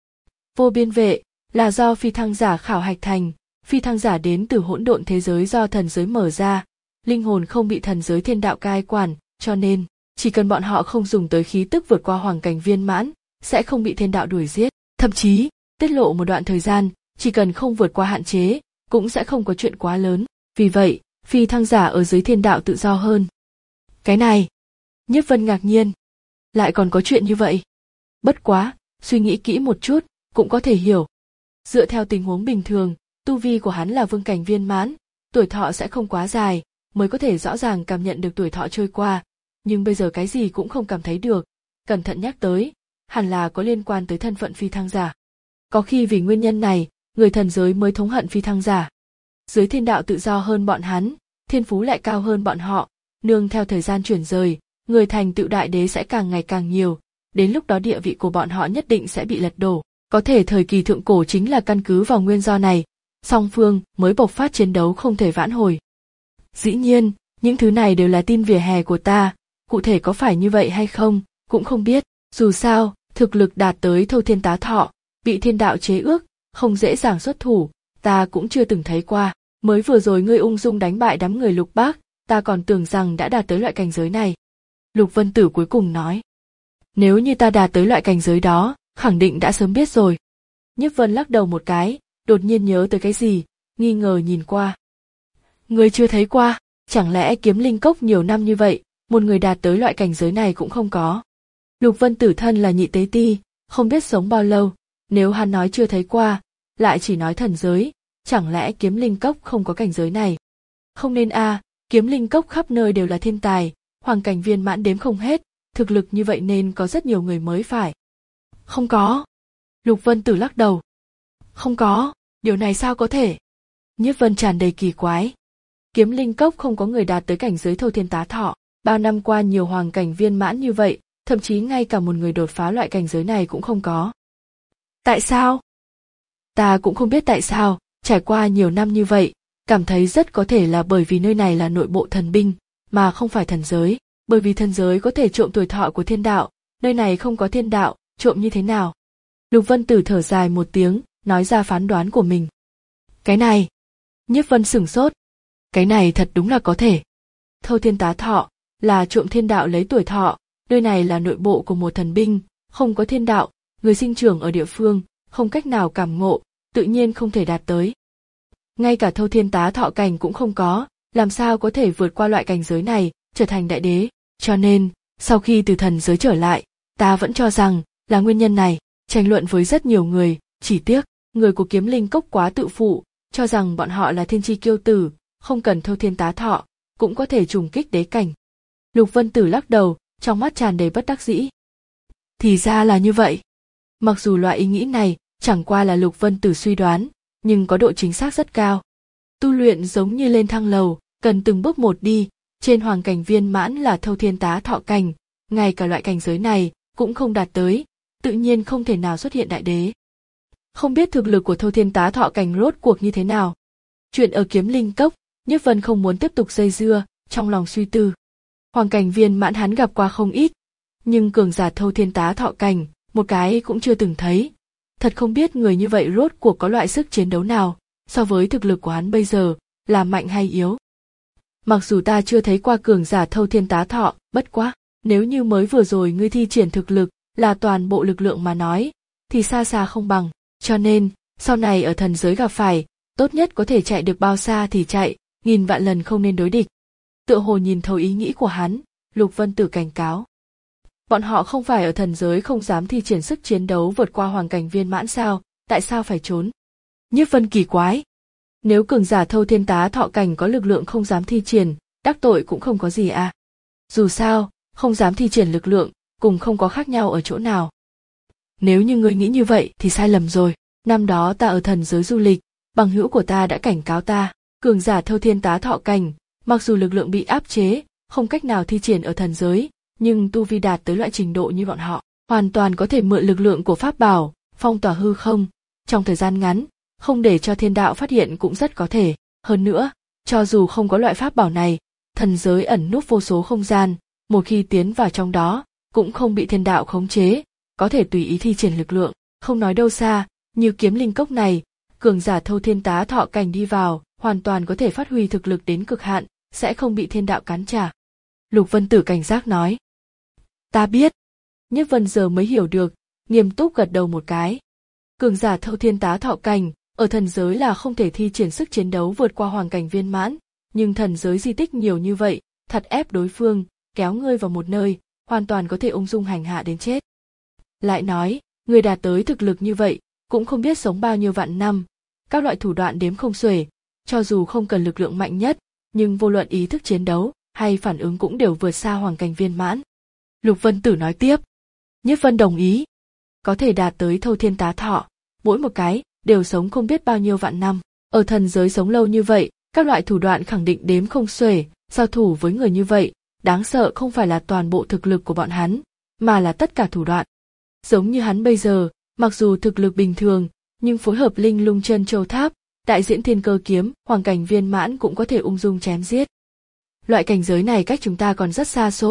Vô biên vệ, là do phi thăng giả khảo hạch thành, phi thăng giả đến từ hỗn độn thế giới do thần giới mở ra, linh hồn không bị thần giới thiên đạo cai quản, cho nên, chỉ cần bọn họ không dùng tới khí tức vượt qua hoàng cảnh viên mãn, sẽ không bị thiên đạo đuổi giết, thậm chí, tiết lộ một đoạn thời gian, chỉ cần không vượt qua hạn chế, cũng sẽ không có chuyện quá lớn, vì vậy, phi thăng giả ở dưới thiên đạo tự do hơn. Cái này, Nhiếp Vân ngạc nhiên, lại còn có chuyện như vậy. Bất quá, suy nghĩ kỹ một chút, cũng có thể hiểu. Dựa theo tình huống bình thường, tu vi của hắn là vương cảnh viên mãn, tuổi thọ sẽ không quá dài, mới có thể rõ ràng cảm nhận được tuổi thọ trôi qua, nhưng bây giờ cái gì cũng không cảm thấy được, cẩn thận nhắc tới, hẳn là có liên quan tới thân phận phi thăng giả. Có khi vì nguyên nhân này, người thần giới mới thống hận phi thăng giả. Dưới thiên đạo tự do hơn bọn hắn, thiên phú lại cao hơn bọn họ, nương theo thời gian chuyển rời, người thành tựu đại đế sẽ càng ngày càng nhiều, đến lúc đó địa vị của bọn họ nhất định sẽ bị lật đổ. Có thể thời kỳ thượng cổ chính là căn cứ vào nguyên do này, song phương mới bộc phát chiến đấu không thể vãn hồi. Dĩ nhiên, những thứ này đều là tin vỉa hè của ta, cụ thể có phải như vậy hay không, cũng không biết. Dù sao, thực lực đạt tới thâu thiên tá thọ, bị thiên đạo chế ước, không dễ dàng xuất thủ, ta cũng chưa từng thấy qua. Mới vừa rồi ngươi ung dung đánh bại đám người Lục Bác, ta còn tưởng rằng đã đạt tới loại cảnh giới này. Lục Vân Tử cuối cùng nói. Nếu như ta đạt tới loại cảnh giới đó, khẳng định đã sớm biết rồi. Nhiếp Vân lắc đầu một cái, đột nhiên nhớ tới cái gì, nghi ngờ nhìn qua. Ngươi chưa thấy qua, chẳng lẽ kiếm linh cốc nhiều năm như vậy, một người đạt tới loại cảnh giới này cũng không có. Lục Vân Tử thân là nhị tế ti, không biết sống bao lâu, nếu hắn nói chưa thấy qua, lại chỉ nói thần giới, chẳng lẽ kiếm linh cốc không có cảnh giới này? Không nên a, à, kiếm linh cốc khắp nơi đều là thiên tài, hoàng cảnh viên mãn đếm không hết, thực lực như vậy nên có rất nhiều người mới phải. Không có. Lục Vân Tử lắc đầu. Không có, điều này sao có thể? Nhiếp Vân tràn đầy kỳ quái. Kiếm linh cốc không có người đạt tới cảnh giới thâu thiên tá thọ, bao năm qua nhiều hoàng cảnh viên mãn như vậy, thậm chí ngay cả một người đột phá loại cảnh giới này cũng không có. Tại sao? Ta cũng không biết tại sao, trải qua nhiều năm như vậy, cảm thấy rất có thể là bởi vì nơi này là nội bộ thần binh, mà không phải thần giới, bởi vì thần giới có thể trộm tuổi thọ của thiên đạo, nơi này không có thiên đạo, trộm như thế nào? Lục Vân Tử thở dài một tiếng, nói ra phán đoán của mình. Cái này, Nhiếp Vân sửng sốt. Cái này thật đúng là có thể. Thâu thiên tá thọ, là trộm thiên đạo lấy tuổi thọ, nơi này là nội bộ của một thần binh, không có thiên đạo, người sinh trưởng ở địa phương, không cách nào cảm ngộ, tự nhiên không thể đạt tới. Ngay cả thâu thiên tá thọ cảnh cũng không có, làm sao có thể vượt qua loại cảnh giới này, trở thành đại đế, cho nên, sau khi từ thần giới trở lại, ta vẫn cho rằng, là nguyên nhân này, tranh luận với rất nhiều người, chỉ tiếc, người của kiếm linh cốc quá tự phụ, cho rằng bọn họ là thiên chi kiêu tử, không cần thâu thiên tá thọ, cũng có thể trùng kích đế cảnh. Lục Vân Tử lắc đầu, trong mắt tràn đầy bất đắc dĩ. Thì ra là như vậy. Mặc dù loại ý nghĩ này chẳng qua là Lục Vân Tử suy đoán, nhưng có độ chính xác rất cao. Tu luyện giống như lên thang lầu, cần từng bước một đi, trên hoàng cảnh viên mãn là thâu thiên tá thọ cảnh, ngay cả loại cảnh giới này cũng không đạt tới, tự nhiên không thể nào xuất hiện đại đế. Không biết thực lực của thâu thiên tá thọ cảnh rốt cuộc như thế nào. Chuyện ở kiếm linh cốc, Nhiếp Vân không muốn tiếp tục dây dưa, trong lòng suy tư. Hoàng cảnh viên mãn hắn gặp qua không ít, nhưng cường giả thâu thiên tá thọ cảnh, một cái cũng chưa từng thấy. Thật không biết người như vậy rốt cuộc có loại sức chiến đấu nào, so với thực lực của hắn bây giờ, là mạnh hay yếu. Mặc dù ta chưa thấy qua cường giả thâu thiên tá thọ, bất quá, nếu như mới vừa rồi ngươi thi triển thực lực, là toàn bộ lực lượng mà nói, thì xa xa không bằng, cho nên, sau này ở thần giới gặp phải, tốt nhất có thể chạy được bao xa thì chạy, nghìn vạn lần không nên đối địch. Tựa hồ nhìn thấu ý nghĩ của hắn, Lục Vân Tử cảnh cáo. Bọn họ không phải ở thần giới không dám thi triển sức chiến đấu vượt qua hoàng cảnh viên mãn sao, tại sao phải trốn? Nhiếp Vân kỳ quái. Nếu cường giả thâu thiên tá thọ cảnh có lực lượng không dám thi triển, đắc tội cũng không có gì à. Dù sao, không dám thi triển lực lượng, cùng không có khác nhau ở chỗ nào. Nếu như ngươi nghĩ như vậy thì sai lầm rồi, năm đó ta ở thần giới du lịch, bằng hữu của ta đã cảnh cáo ta, cường giả thâu thiên tá thọ cảnh, mặc dù lực lượng bị áp chế, không cách nào thi triển ở thần giới, nhưng tu vi đạt tới loại trình độ như bọn họ, hoàn toàn có thể mượn lực lượng của pháp bảo, phong tỏa hư không, trong thời gian ngắn, không để cho thiên đạo phát hiện cũng rất có thể. Hơn nữa, cho dù không có loại pháp bảo này, thần giới ẩn núp vô số không gian, một khi tiến vào trong đó, cũng không bị thiên đạo khống chế, có thể tùy ý thi triển lực lượng, không nói đâu xa, như kiếm linh cốc này, cường giả thâu thiên tá thọ cảnh đi vào, hoàn toàn có thể phát huy thực lực đến cực hạn, sẽ không bị thiên đạo cắn trả. Lục Vân Tử cảnh giác nói. Ta biết. Nhiếp Vân giờ mới hiểu được, nghiêm túc gật đầu một cái. Cường giả thâu thiên tá thọ cảnh, ở thần giới là không thể thi triển sức chiến đấu vượt qua hoàng cảnh viên mãn, nhưng thần giới di tích nhiều như vậy, thật ép đối phương, kéo ngươi vào một nơi, hoàn toàn có thể ung dung hành hạ đến chết. Lại nói, người đạt tới thực lực như vậy, cũng không biết sống bao nhiêu vạn năm, các loại thủ đoạn đếm không xuể, cho dù không cần lực lượng mạnh nhất, nhưng vô luận ý thức chiến đấu hay phản ứng cũng đều vượt xa hoàng cảnh viên mãn. Lục Vân Tử nói tiếp. Nhiếp Vân đồng ý. Có thể đạt tới thâu thiên tá thọ, mỗi một cái đều sống không biết bao nhiêu vạn năm. Ở thần giới sống lâu như vậy, các loại thủ đoạn khẳng định đếm không xuể, giao thủ với người như vậy, đáng sợ không phải là toàn bộ thực lực của bọn hắn, mà là tất cả thủ đoạn. Giống như hắn bây giờ, mặc dù thực lực bình thường, nhưng phối hợp linh lung chân châu tháp, đại diễn thiên cơ kiếm, hoàng cảnh viên mãn cũng có thể ung dung chém giết. Loại cảnh giới này cách chúng ta còn rất xa xôi,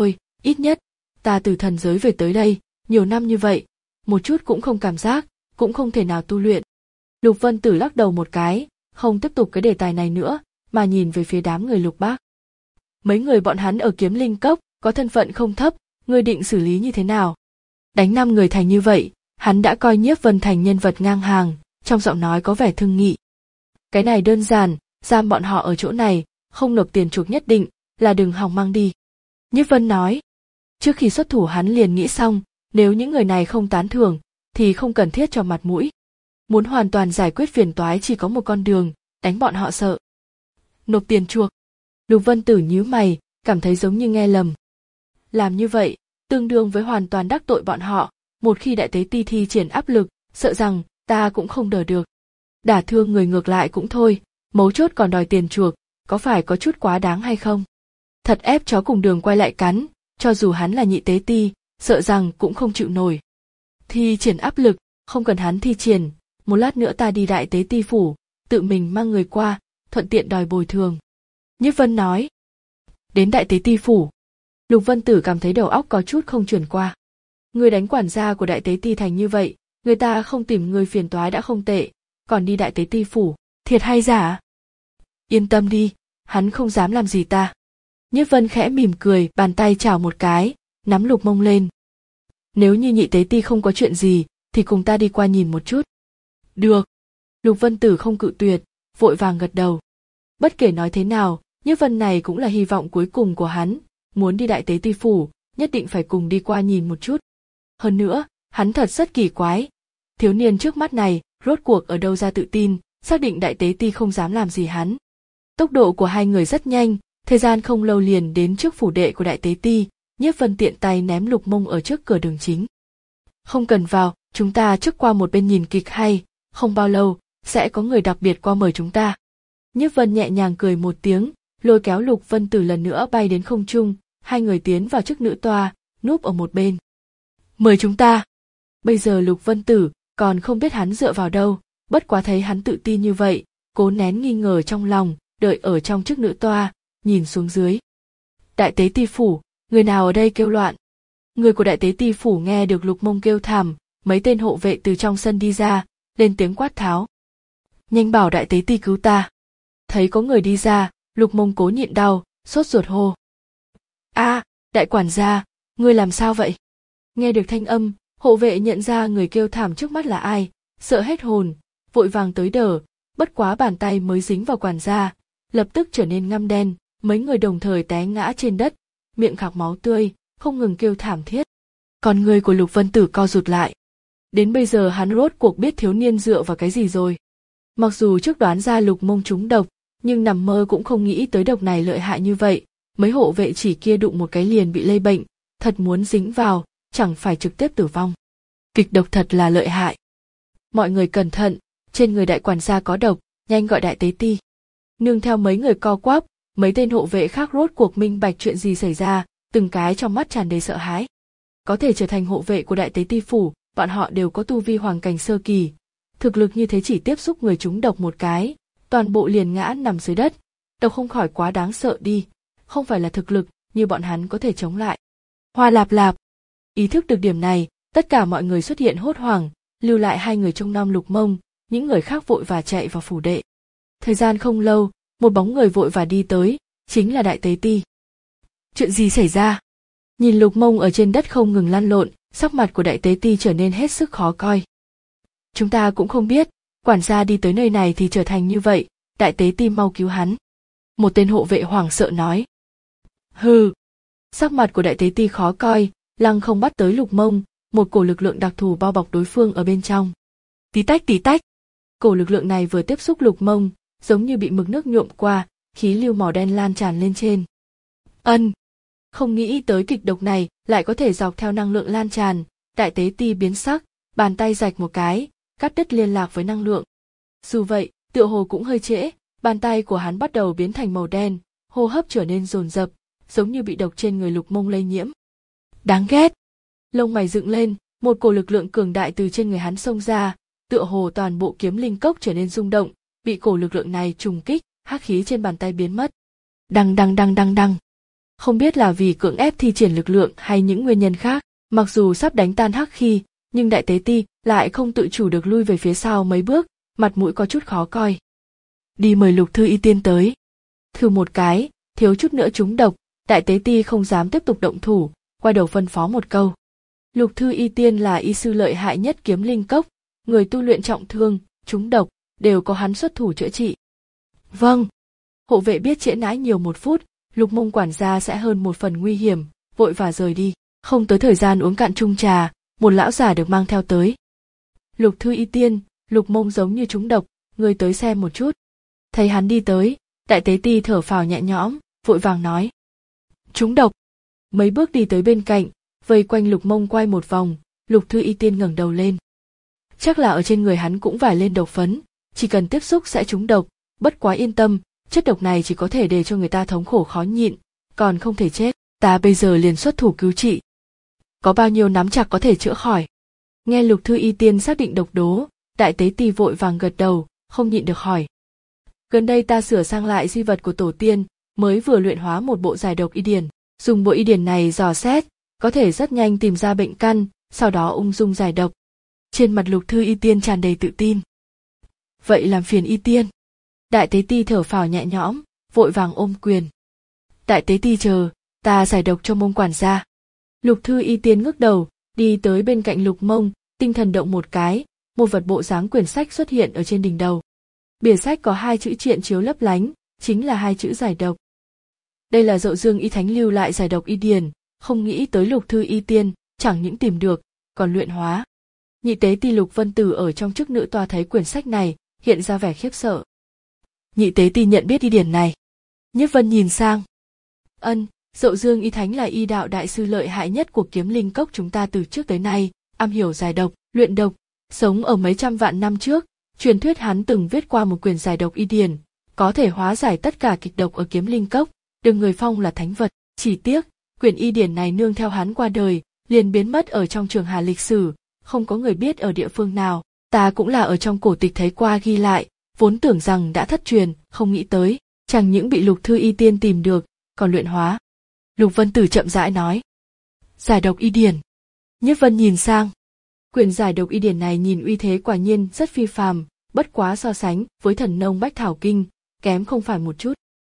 Ít nhất, ta từ thần giới về tới đây, nhiều năm như vậy, một chút cũng không cảm giác, cũng không thể nào tu luyện. Lục Vân Tử lắc đầu một cái, không tiếp tục cái đề tài này nữa, mà nhìn về phía đám người Lục Bác. Mấy người bọn hắn ở Kiếm Linh Cốc, có thân phận không thấp, ngươi định xử lý như thế nào? Đánh năm người thành như vậy, hắn đã coi Nhiếp Vân thành nhân vật ngang hàng, trong giọng nói có vẻ thương nghị. Cái này đơn giản, giam bọn họ ở chỗ này, không nộp tiền chuộc nhất định, là đừng hòng mang đi. Nhiếp Vân nói. Trước khi xuất thủ hắn liền nghĩ xong, nếu những người này không tán thưởng, thì không cần thiết cho mặt mũi. Muốn hoàn toàn giải quyết phiền toái chỉ có một con đường, đánh bọn họ sợ. Nộp tiền chuộc. Lục Vân Tử nhíu mày, cảm thấy giống như nghe lầm. Làm như vậy, tương đương với hoàn toàn đắc tội bọn họ, một khi đại tế ti thi triển áp lực, sợ rằng ta cũng không đỡ được. Đả thương người ngược lại cũng thôi, mấu chốt còn đòi tiền chuộc, có phải có chút quá đáng hay không? Thật ép chó cùng đường quay lại cắn, cho dù hắn là nhị tế ti, sợ rằng cũng không chịu nổi. Thi triển áp lực, không cần hắn thi triển, một lát nữa ta đi đại tế ti phủ, tự mình mang người qua, thuận tiện đòi bồi thường. Nhiếp Vân nói. Đến đại tế ti phủ. Lục Vân Tử cảm thấy đầu óc có chút không chuyển qua. Người đánh quản gia của đại tế ti thành như vậy, người ta không tìm người phiền toái đã không tệ, còn đi đại tế ti phủ, thiệt hay giả? Yên tâm đi, hắn không dám làm gì ta. Nhiếp Vân khẽ mỉm cười, bàn tay chảo một cái, nắm Lục Mông lên. Nếu như nhị tế ti không có chuyện gì, thì cùng ta đi qua nhìn một chút. Được. Lục Vân Tử không cự tuyệt, vội vàng gật đầu. Bất kể nói thế nào, Nhiếp Vân này cũng là hy vọng cuối cùng của hắn, muốn đi đại tế ti phủ, nhất định phải cùng đi qua nhìn một chút. Hơn nữa, hắn thật rất kỳ quái. Thiếu niên trước mắt này, rốt cuộc ở đâu ra tự tin, xác định đại tế ti không dám làm gì hắn. Tốc độ của hai người rất nhanh, thời gian không lâu liền đến trước phủ đệ của đại tế ti, Nhiếp Vân tiện tay ném Lục Mông ở trước cửa đường chính. Không cần vào, chúng ta trước qua một bên nhìn kịch hay, không bao lâu, sẽ có người đặc biệt qua mời chúng ta. Nhiếp Vân nhẹ nhàng cười một tiếng, lôi kéo Lục Vân Tử lần nữa bay đến không trung, hai người tiến vào trước nữ toa, núp ở một bên. Mời chúng ta. Bây giờ Lục Vân Tử còn không biết hắn dựa vào đâu, bất quá thấy hắn tự tin như vậy, cố nén nghi ngờ trong lòng, đợi ở trong trước nữ toa, nhìn xuống dưới. Đại tế ti phủ, người nào ở đây kêu loạn? Người của đại tế ti phủ nghe được Lục Mông kêu thảm, mấy tên hộ vệ từ trong sân đi ra, lên tiếng quát tháo. Nhanh bảo đại tế ti cứu ta. Thấy có người đi ra, Lục Mông cố nhịn đau, sốt ruột hô. A, à, đại quản gia, ngươi làm sao vậy? Nghe được thanh âm, hộ vệ nhận ra người kêu thảm trước mắt là ai, sợ hết hồn, vội vàng tới đỡ, bất quá bàn tay mới dính vào quản gia, lập tức trở nên ngăm đen, mấy người đồng thời té ngã trên đất, miệng khạc máu tươi, không ngừng kêu thảm thiết. Còn người của Lục Vân Tử co rụt lại. Đến bây giờ hắn rốt cuộc biết thiếu niên dựa vào cái gì rồi. Mặc dù trước đoán ra Lục Mông trúng độc, nhưng nằm mơ cũng không nghĩ tới độc này lợi hại như vậy. Mấy hộ vệ chỉ kia đụng một cái liền bị lây bệnh, thật muốn dính vào, chẳng phải trực tiếp tử vong. Kịch độc thật là lợi hại. Mọi người cẩn thận, trên người đại quản gia có độc, nhanh gọi đại tế ti. Nương theo mấy người co quắp, mấy tên hộ vệ khác rốt cuộc minh bạch chuyện gì xảy ra, từng cái trong mắt tràn đầy sợ hãi. Có thể trở thành hộ vệ của đại tế ti phủ, bọn họ đều có tu vi hoàng cảnh sơ kỳ. Thực lực như thế chỉ tiếp xúc người chúng độc một cái, toàn bộ liền ngã nằm dưới đất. Độc không khỏi quá đáng sợ đi, không phải là thực lực như bọn hắn có thể chống lại. Hoa lạp lạp. Ý thức được điểm này, tất cả mọi người xuất hiện hốt hoảng, lưu lại hai người trông nom Lục Mông, những người khác vội và chạy vào phủ đệ. Thời gian không lâu, một bóng người vội và đi tới, chính là đại tế ti. Chuyện gì xảy ra? Nhìn Lục Mông ở trên đất không ngừng lăn lộn, sắc mặt của đại tế ti trở nên hết sức khó coi. Chúng ta cũng không biết, quản gia đi tới nơi này thì trở thành như vậy, đại tế ti mau cứu hắn. Một tên hộ vệ hoảng sợ nói. Hừ. Sắc mặt của đại tế ti khó coi, lăng không bắt tới Lục Mông, một cổ lực lượng đặc thù bao bọc đối phương ở bên trong. Tí tách tí tách. Cổ lực lượng này vừa tiếp xúc Lục Mông, giống như bị mực nước nhuộm qua, khí lưu màu đen lan tràn lên trên. Ân. Không nghĩ tới kịch độc này lại có thể dọc theo năng lượng lan tràn, đại tế ti biến sắc, bàn tay rạch một cái, cắt đứt liên lạc với năng lượng. Dù vậy, tựa hồ cũng hơi trễ, bàn tay của hắn bắt đầu biến thành màu đen, hô hấp trở nên dồn dập, giống như bị độc trên người Lục Mông lây nhiễm. Đáng ghét. Lông mày dựng lên, một cổ lực lượng cường đại từ trên người hắn xông ra, tựa hồ toàn bộ Kiếm Linh Cốc trở nên rung động, bị cổ lực lượng này trùng kích, hắc khí trên bàn tay biến mất. Đằng đằng đằng đằng đằng. Không biết là vì cưỡng ép thi triển lực lượng hay những nguyên nhân khác, mặc dù sắp đánh tan Hắc Khi, nhưng Đại Tế Ti lại không tự chủ được lui về phía sau mấy bước, mặt mũi có chút khó coi. Đi mời Lục Thư Y Tiên tới. Thử một cái, thiếu chút nữa trúng độc, Đại Tế Ti không dám tiếp tục động thủ, quay đầu phân phó một câu. Lục Thư Y Tiên là y sư lợi hại nhất Kiếm Linh Cốc, người tu luyện trọng thương, trúng độc, đều có hắn xuất thủ chữa trị. Vâng. Hộ vệ biết trễ nãi nhiều một phút, Lục Mông quản gia sẽ hơn một phần nguy hiểm, vội vã rời đi, không tới thời gian uống cạn chung trà, một lão già được mang theo tới. Lục Thư Y Tiên, Lục Mông giống như trúng độc, người tới xem một chút. Thấy hắn đi tới, Đại Tế Ti thở phào nhẹ nhõm, vội vàng nói. Trúng độc. Mấy bước đi tới bên cạnh, vây quanh Lục Mông quay một vòng, Lục Thư Y Tiên ngẩng đầu lên. Chắc là ở trên người hắn cũng vải lên độc phấn, chỉ cần tiếp xúc sẽ trúng độc, bất quá yên tâm, chất độc này chỉ có thể để cho người ta thống khổ khó nhịn, còn không thể chết, ta bây giờ liền xuất thủ cứu trị. Có bao nhiêu nắm chặt có thể chữa khỏi? Nghe Lục Thư Y Tiên xác định độc đố, Đại Tế Ti vội vàng gật đầu, không nhịn được hỏi. Gần đây ta sửa sang lại di vật của tổ tiên, mới vừa luyện hóa một bộ giải độc y điển, dùng bộ y điển này dò xét, có thể rất nhanh tìm ra bệnh căn, sau đó ung dung giải độc. Trên mặt Lục Thư Y Tiên tràn đầy tự tin. Vậy làm phiền Y Tiên. Đại Tế Ti thở phào nhẹ nhõm, vội vàng ôm quyền. Đại Tế Ti chờ, ta giải độc cho Mông quản gia. Lục Thư Y Tiên ngước đầu, đi tới bên cạnh Lục Mông, tinh thần động một cái, một vật bộ dáng quyển sách xuất hiện ở trên đỉnh đầu. Bìa sách có hai chữ triện chiếu lấp lánh, chính là hai chữ giải độc. Đây là Dậu Dương Y Thánh lưu lại giải độc y điển, không nghĩ tới Lục Thư Y Tiên chẳng những tìm được, còn luyện hóa. Nhị Tế Ti Lục Vân Tử ở trong chức nữ tòa thấy quyển sách này, hiện ra vẻ khiếp sợ. Nhị Tế Ti nhận biết y điển này. Nhiếp Vân nhìn sang. Ân, Dậu Dương Y Thánh là y đạo đại sư lợi hại nhất của Kiếm Linh Cốc chúng ta từ trước tới nay, am hiểu giải độc, luyện độc, sống ở mấy trăm vạn năm trước, truyền thuyết hắn từng viết qua một quyển giải độc y điển, có thể hóa giải tất cả kịch độc ở Kiếm Linh Cốc, được người phong là thánh vật. Chỉ tiếc, quyển y điển này nương theo hắn qua đời, liền biến mất ở trong trường hà lịch sử, không có người biết ở địa phương nào. Ta cũng là ở trong cổ tịch thấy qua ghi lại, vốn tưởng rằng đã thất truyền, không nghĩ tới, chẳng những bị Lục Thư Y Tiên tìm được, còn luyện hóa. Lục Vân Tử chậm rãi nói. Giải độc y điển. Nhiếp Vân nhìn sang. Quyển giải độc y điển này nhìn uy thế quả nhiên rất phi phàm, bất quá so sánh với Thần Nông Bách Thảo Kinh, kém không phải một chút.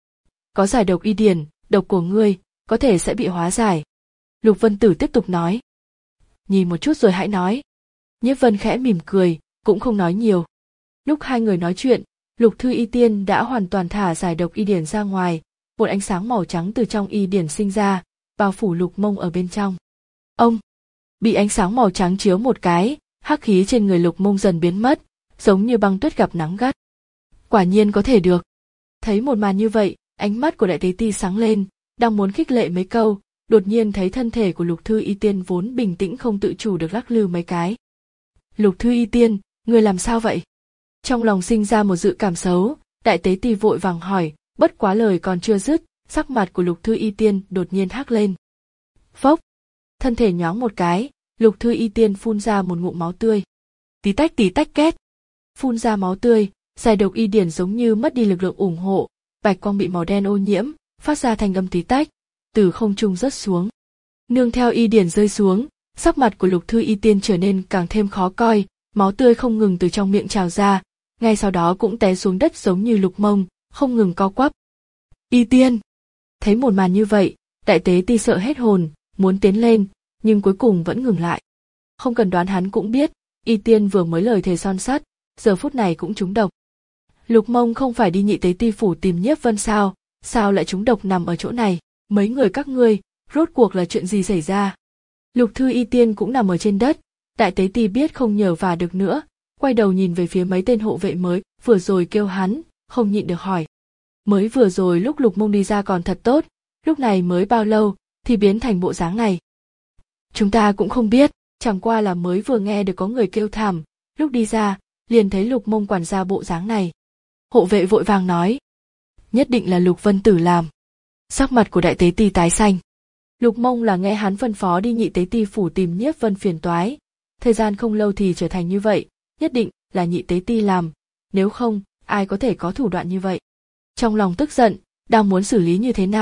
Có giải độc y điển, độc của ngươi, có thể sẽ bị hóa giải. Lục Vân Tử tiếp tục nói. Nhìn một chút rồi hãy nói. Nhiếp Vân khẽ mỉm cười, cũng không nói nhiều. Lúc hai người nói chuyện, Lục Thư Y Tiên đã hoàn toàn thả giải độc y điển ra ngoài, một ánh sáng màu trắng từ trong y điển sinh ra, bao phủ Lục Mông ở bên trong. Ông! Bị ánh sáng màu trắng chiếu một cái, hắc khí trên người Lục Mông dần biến mất, giống như băng tuyết gặp nắng gắt. Quả nhiên có thể được. Thấy một màn như vậy, ánh mắt của Đại Tế Ti sáng lên, đang muốn khích lệ mấy câu, đột nhiên thấy thân thể của Lục Thư Y Tiên vốn bình tĩnh không tự chủ được lắc lư mấy cái. Lục Thư Y Tiên, ngươi làm sao vậy? Trong lòng sinh ra một dự cảm xấu, Đại Tế Ti vội vàng hỏi, bất quá lời còn chưa dứt, sắc mặt của Lục Thư Y Tiên đột nhiên hắc lên. Phốc! Thân thể nhoáng một cái, Lục Thư Y Tiên phun ra một ngụm máu tươi. Tí tách tí tách két. Phun ra máu tươi, giải độc y điển giống như mất đi lực lượng ủng hộ, bạch quang bị màu đen ô nhiễm, phát ra thành âm tí tách, từ không trung rớt xuống. Nương theo y điển rơi xuống, sắc mặt của Lục Thư Y Tiên trở nên càng thêm khó coi, máu tươi không ngừng từ trong miệng trào ra, ngay sau đó cũng té xuống đất giống như Lục Mông, không ngừng co quắp. Y Tiên! Thấy một màn như vậy, Đại Tế Ti sợ hết hồn, muốn tiến lên, nhưng cuối cùng vẫn ngừng lại. Không cần đoán hắn cũng biết, Y Tiên vừa mới lời thề son sắt, giờ phút này cũng trúng độc. Lục Mông không phải đi Nhị Tế Ti phủ tìm Nhiếp Vân sao, sao lại trúng độc nằm ở chỗ này, mấy người các ngươi, rốt cuộc là chuyện gì xảy ra? Lục Thư Y Tiên cũng nằm ở trên đất, Đại Tế Ti biết không nhờ vả được nữa, quay đầu nhìn về phía mấy tên hộ vệ mới, vừa rồi kêu hắn, không nhịn được hỏi. Mới vừa rồi lúc Lục Mông đi ra còn thật tốt, lúc này mới bao lâu, thì biến thành bộ dáng này. Chúng ta cũng không biết, chẳng qua là mới vừa nghe được có người kêu thảm, lúc đi ra, liền thấy Lục Mông quản gia bộ dáng này. Hộ vệ vội vàng nói. Nhất định là Lục Vân Tử làm. Sắc mặt của Đại Tế Ti tái xanh. Lục Mông là nghe hắn phân phó đi Nhị Tế Ti phủ tìm Nhiếp Vân phiền toái. Thời gian không lâu thì trở thành như vậy, nhất định là Nhị Tế Ti làm, nếu không, ai có thể có thủ đoạn như vậy. Trong lòng tức giận, đang muốn xử lý như thế nào,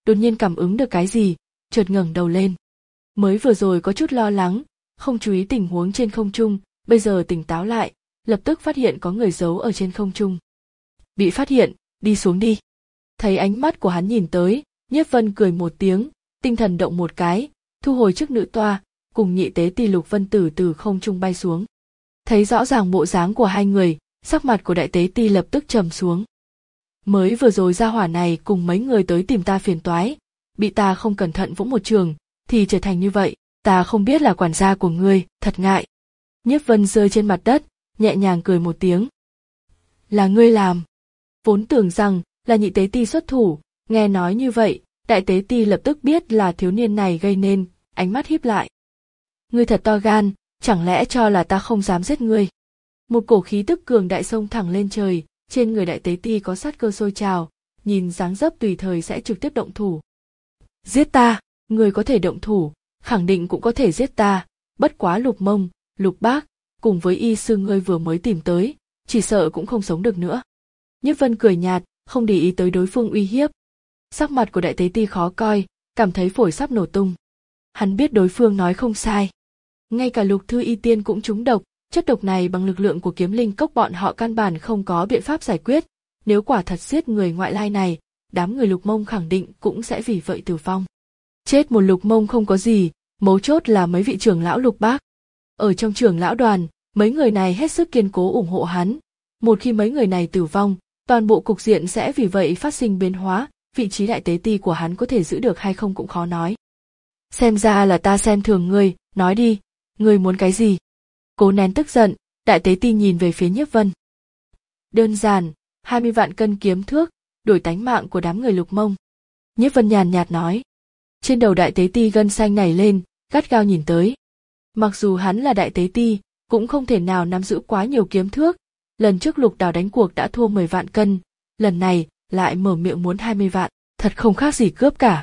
đột nhiên cảm ứng được cái gì, chợt ngẩng đầu lên. Mới vừa rồi có chút lo lắng, không chú ý tình huống trên không trung, bây giờ tỉnh táo lại, lập tức phát hiện có người giấu ở trên không trung. Bị phát hiện, đi xuống đi. Thấy ánh mắt của hắn nhìn tới, Nhiếp Vân cười một tiếng, tinh thần động một cái, thu hồi chiếc nữ toa, cùng nhị tế ti Lục Vân Tử từ không trung bay xuống. Thấy rõ ràng bộ dáng của hai người, sắc mặt của đại tế ti lập tức trầm xuống. Mới vừa rồi gia hỏa này cùng mấy người tới tìm ta phiền toái, bị ta không cẩn thận vỗ một trường, thì trở thành như vậy, ta không biết là quản gia của ngươi, thật ngại. Nhiếp Vân rơi trên mặt đất, nhẹ nhàng cười một tiếng. Là ngươi làm. Vốn tưởng rằng là nhị tế ti xuất thủ, nghe nói như vậy, đại tế ti lập tức biết là thiếu niên này gây nên, ánh mắt híp lại. Ngươi thật to gan, chẳng lẽ cho là ta không dám giết ngươi? Một cổ khí tức cường đại xông thẳng lên trời, trên người đại tế ti có sát cơ sôi trào, nhìn dáng dấp tùy thời sẽ trực tiếp động thủ. Giết ta, ngươi có thể động thủ, khẳng định cũng có thể giết ta, bất quá Lục Mông, Lục Bác, cùng với y sư ngươi vừa mới tìm tới, chỉ sợ cũng không sống được nữa. Nhiếp Vân cười nhạt, không để ý tới đối phương uy hiếp. Sắc mặt của đại tế ti khó coi, cảm thấy phổi sắp nổ tung. Hắn biết đối phương nói không sai. Ngay cả Lục Thư Y Tiên cũng trúng độc, chất độc này bằng lực lượng của kiếm linh cốc bọn họ căn bản không có biện pháp giải quyết. Nếu quả thật giết người ngoại lai này, đám người Lục Mông khẳng định cũng sẽ vì vậy tử vong. Chết một Lục Mông không có gì, mấu chốt là mấy vị trưởng lão Lục Bác. Ở trong trưởng lão đoàn, mấy người này hết sức kiên cố ủng hộ hắn. Một khi mấy người này tử vong, toàn bộ cục diện sẽ vì vậy phát sinh biến hóa, vị trí đại tế ti của hắn có thể giữ được hay không cũng khó nói. Xem ra là ta xem thường ngươi, nói đi, ngươi muốn cái gì? Cố nén tức giận, đại tế ti nhìn về phía Nhiếp Vân. Đơn giản, hai mươi vạn cân kiếm thước, đổi tánh mạng của đám người Lục Mông. Nhiếp Vân nhàn nhạt nói. Trên đầu đại tế ti gân xanh nảy lên, gắt gao nhìn tới. Mặc dù hắn là đại tế ti, cũng không thể nào nắm giữ quá nhiều kiếm thước. Lần trước Lục Đào đánh cuộc đã thua mười vạn cân, lần này lại mở miệng muốn hai mươi vạn, thật không khác gì cướp cả.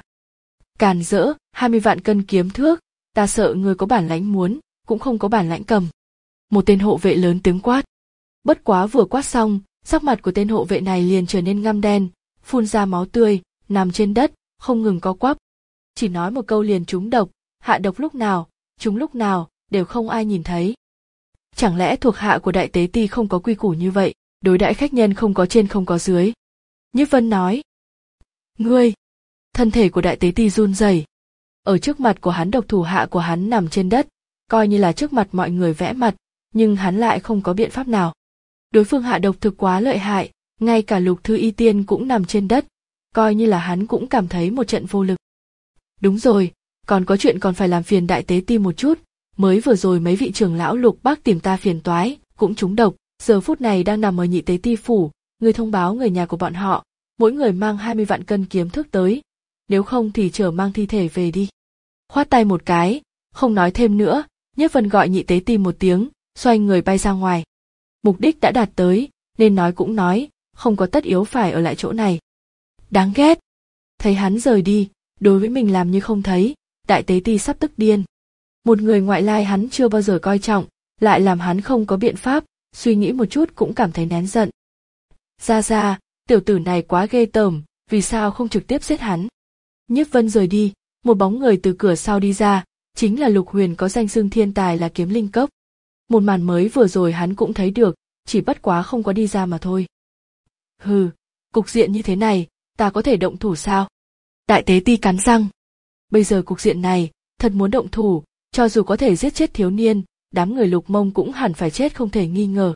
Càn rỡ, hai mươi vạn cân kiếm thước, ta sợ ngươi có bản lãnh muốn, cũng không có bản lãnh cầm. Một tên hộ vệ lớn tiếng quát. Bất quá vừa quát xong, sắc mặt của tên hộ vệ này liền trở nên ngăm đen, phun ra máu tươi, nằm trên đất, không ngừng co quắp. Chỉ nói một câu liền trúng độc, hạ độc lúc nào, trúng lúc nào, đều không ai nhìn thấy. Chẳng lẽ thuộc hạ của đại tế ti không có quy củ như vậy, đối đãi khách nhân không có trên không có dưới? Nhiếp Vân nói. Ngươi! Thân thể của đại tế ti run rẩy. Ở trước mặt của hắn độc thủ hạ của hắn nằm trên đất, coi như là trước mặt mọi người vẽ mặt, nhưng hắn lại không có biện pháp nào. Đối phương hạ độc thực quá lợi hại, ngay cả Lục Thư Y Tiên cũng nằm trên đất, coi như là hắn cũng cảm thấy một trận vô lực. Đúng rồi, còn có chuyện còn phải làm phiền đại tế ti một chút, mới vừa rồi mấy vị trưởng lão Lục Bác tìm ta phiền toái, cũng trúng độc, giờ phút này đang nằm ở nhị tế ti phủ, người thông báo người nhà của bọn họ, mỗi người mang hai mươi vạn cân kiếm thước tới, nếu không thì chở mang thi thể về đi. Khoát tay một cái, không nói thêm nữa, Nhiếp Vân gọi nhị tế ti một tiếng, xoay người bay ra ngoài. Mục đích đã đạt tới, nên nói cũng nói, không có tất yếu phải ở lại chỗ này. Đáng ghét. Thấy hắn rời đi, đối với mình làm như không thấy, đại tế ti sắp tức điên. Một người ngoại lai hắn chưa bao giờ coi trọng, lại làm hắn không có biện pháp, suy nghĩ một chút cũng cảm thấy nén giận. Ra ra, tiểu tử này quá ghê tởm, vì sao không trực tiếp giết hắn? Nhiếp Vân rời đi, một bóng người từ cửa sau đi ra, chính là Lục Huyền có danh xưng thiên tài là kiếm linh cốc. Một màn mới vừa rồi hắn cũng thấy được, chỉ bất quá không có đi ra mà thôi. Hừ, cục diện như thế này, ta có thể động thủ sao? Đại tế ti cắn răng. Bây giờ cục diện này, thật muốn động thủ, cho dù có thể giết chết thiếu niên, đám người Lục Mông cũng hẳn phải chết không thể nghi ngờ.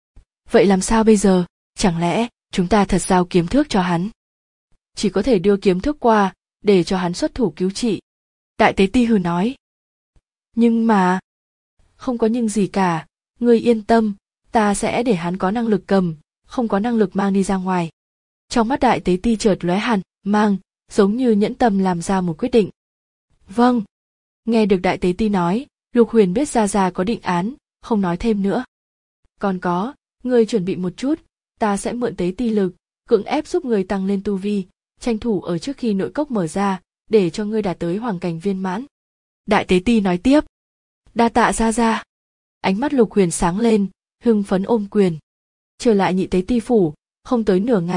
Vậy làm sao bây giờ, chẳng lẽ chúng ta thật giao kiếm thước cho hắn? Chỉ có thể đưa kiếm thước qua, để cho hắn xuất thủ cứu trị. Đại tế ti hừ nói. Nhưng mà... Không có nhưng gì cả, ngươi yên tâm, ta sẽ để hắn có năng lực cầm, không có năng lực mang đi ra ngoài. Trong mắt đại tế ti chợt lóe hẳn, mang, giống như nhẫn tâm làm ra một quyết định. Vâng. Nghe được đại tế ti nói, Lục Huyền biết ra ra có định án, không nói thêm nữa. Còn có, ngươi chuẩn bị một chút, ta sẽ mượn tế ti lực, cưỡng ép giúp ngươi tăng lên tu vi, tranh thủ ở trước khi nội cốc mở ra, để cho ngươi đạt tới hoàng cảnh viên mãn. Đại tế ti nói tiếp. Đa tạ ra ra. Ánh mắt Lục Huyền sáng lên, hưng phấn ôm quyền. Trở lại nhị tế ti phủ, không tới nửa ngày,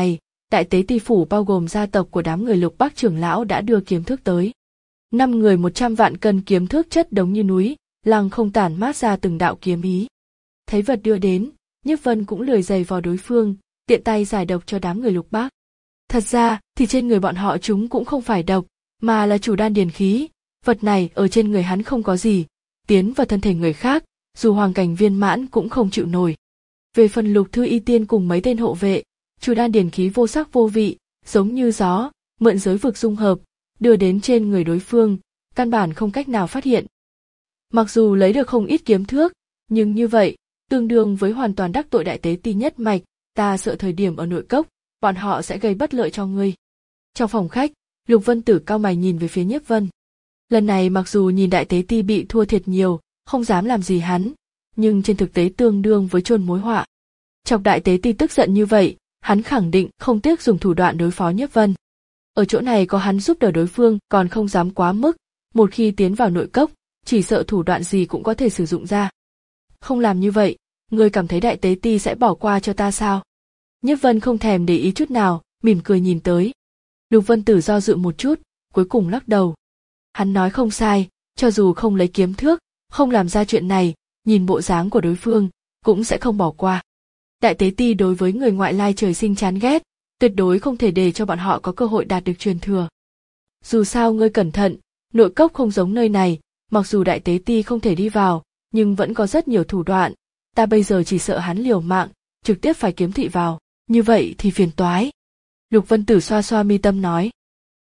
Đại tế ti phủ bao gồm gia tộc của đám người Lục Bắc trưởng lão đã đưa kiếm thước tới. Năm người một trăm vạn cân kiếm thước chất đống như núi, lăng không tản mát ra từng đạo kiếm ý. Thấy vật đưa đến, Nhiếp Vân cũng lười giày vò đối phương, tiện tay giải độc cho đám người Lục Bắc. Thật ra thì trên người bọn họ chúng cũng không phải độc, mà là chủ đan điền khí. Vật này ở trên người hắn không có gì, tiến vào thân thể người khác, dù hoàng cảnh viên mãn cũng không chịu nổi. Về phần Lục Thư Y Tiên cùng mấy tên hộ vệ, chủ đan điền khí vô sắc vô vị, giống như gió, mượn giới vực dung hợp, đưa đến trên người đối phương, căn bản không cách nào phát hiện. Mặc dù lấy được không ít kiếm thước, nhưng như vậy, tương đương với hoàn toàn đắc tội đại tế ti nhất mạch, ta sợ thời điểm ở nội cốc, bọn họ sẽ gây bất lợi cho ngươi. Trong phòng khách, Lục Vân Tử cau mày nhìn về phía Nhiếp Vân. Lần này mặc dù nhìn đại tế ti bị thua thiệt nhiều, không dám làm gì hắn, nhưng trên thực tế tương đương với chôn mối họa. Chọc đại tế ti tức giận như vậy, hắn khẳng định không tiếc dùng thủ đoạn đối phó Nhiếp Vân. Ở chỗ này có hắn giúp đỡ đối phương còn không dám quá mức, một khi tiến vào nội cốc, chỉ sợ thủ đoạn gì cũng có thể sử dụng ra. Không làm như vậy, ngươi cảm thấy đại tế ti sẽ bỏ qua cho ta sao? Nhiếp Vân không thèm để ý chút nào, mỉm cười nhìn tới. Lục Vân Tử do dự một chút, cuối cùng lắc đầu. Hắn nói không sai, cho dù không lấy kiếm thước, không làm ra chuyện này, nhìn bộ dáng của đối phương, cũng sẽ không bỏ qua. Đại tế ti đối với người ngoại lai trời sinh chán ghét, tuyệt đối không thể để cho bọn họ có cơ hội đạt được truyền thừa. Dù sao ngươi cẩn thận, nội cốc không giống nơi này, mặc dù đại tế ti không thể đi vào, nhưng vẫn có rất nhiều thủ đoạn, ta bây giờ chỉ sợ hắn liều mạng, trực tiếp phải kiếm thị vào, như vậy thì phiền toái. Lục Vân Tử xoa xoa mi tâm nói.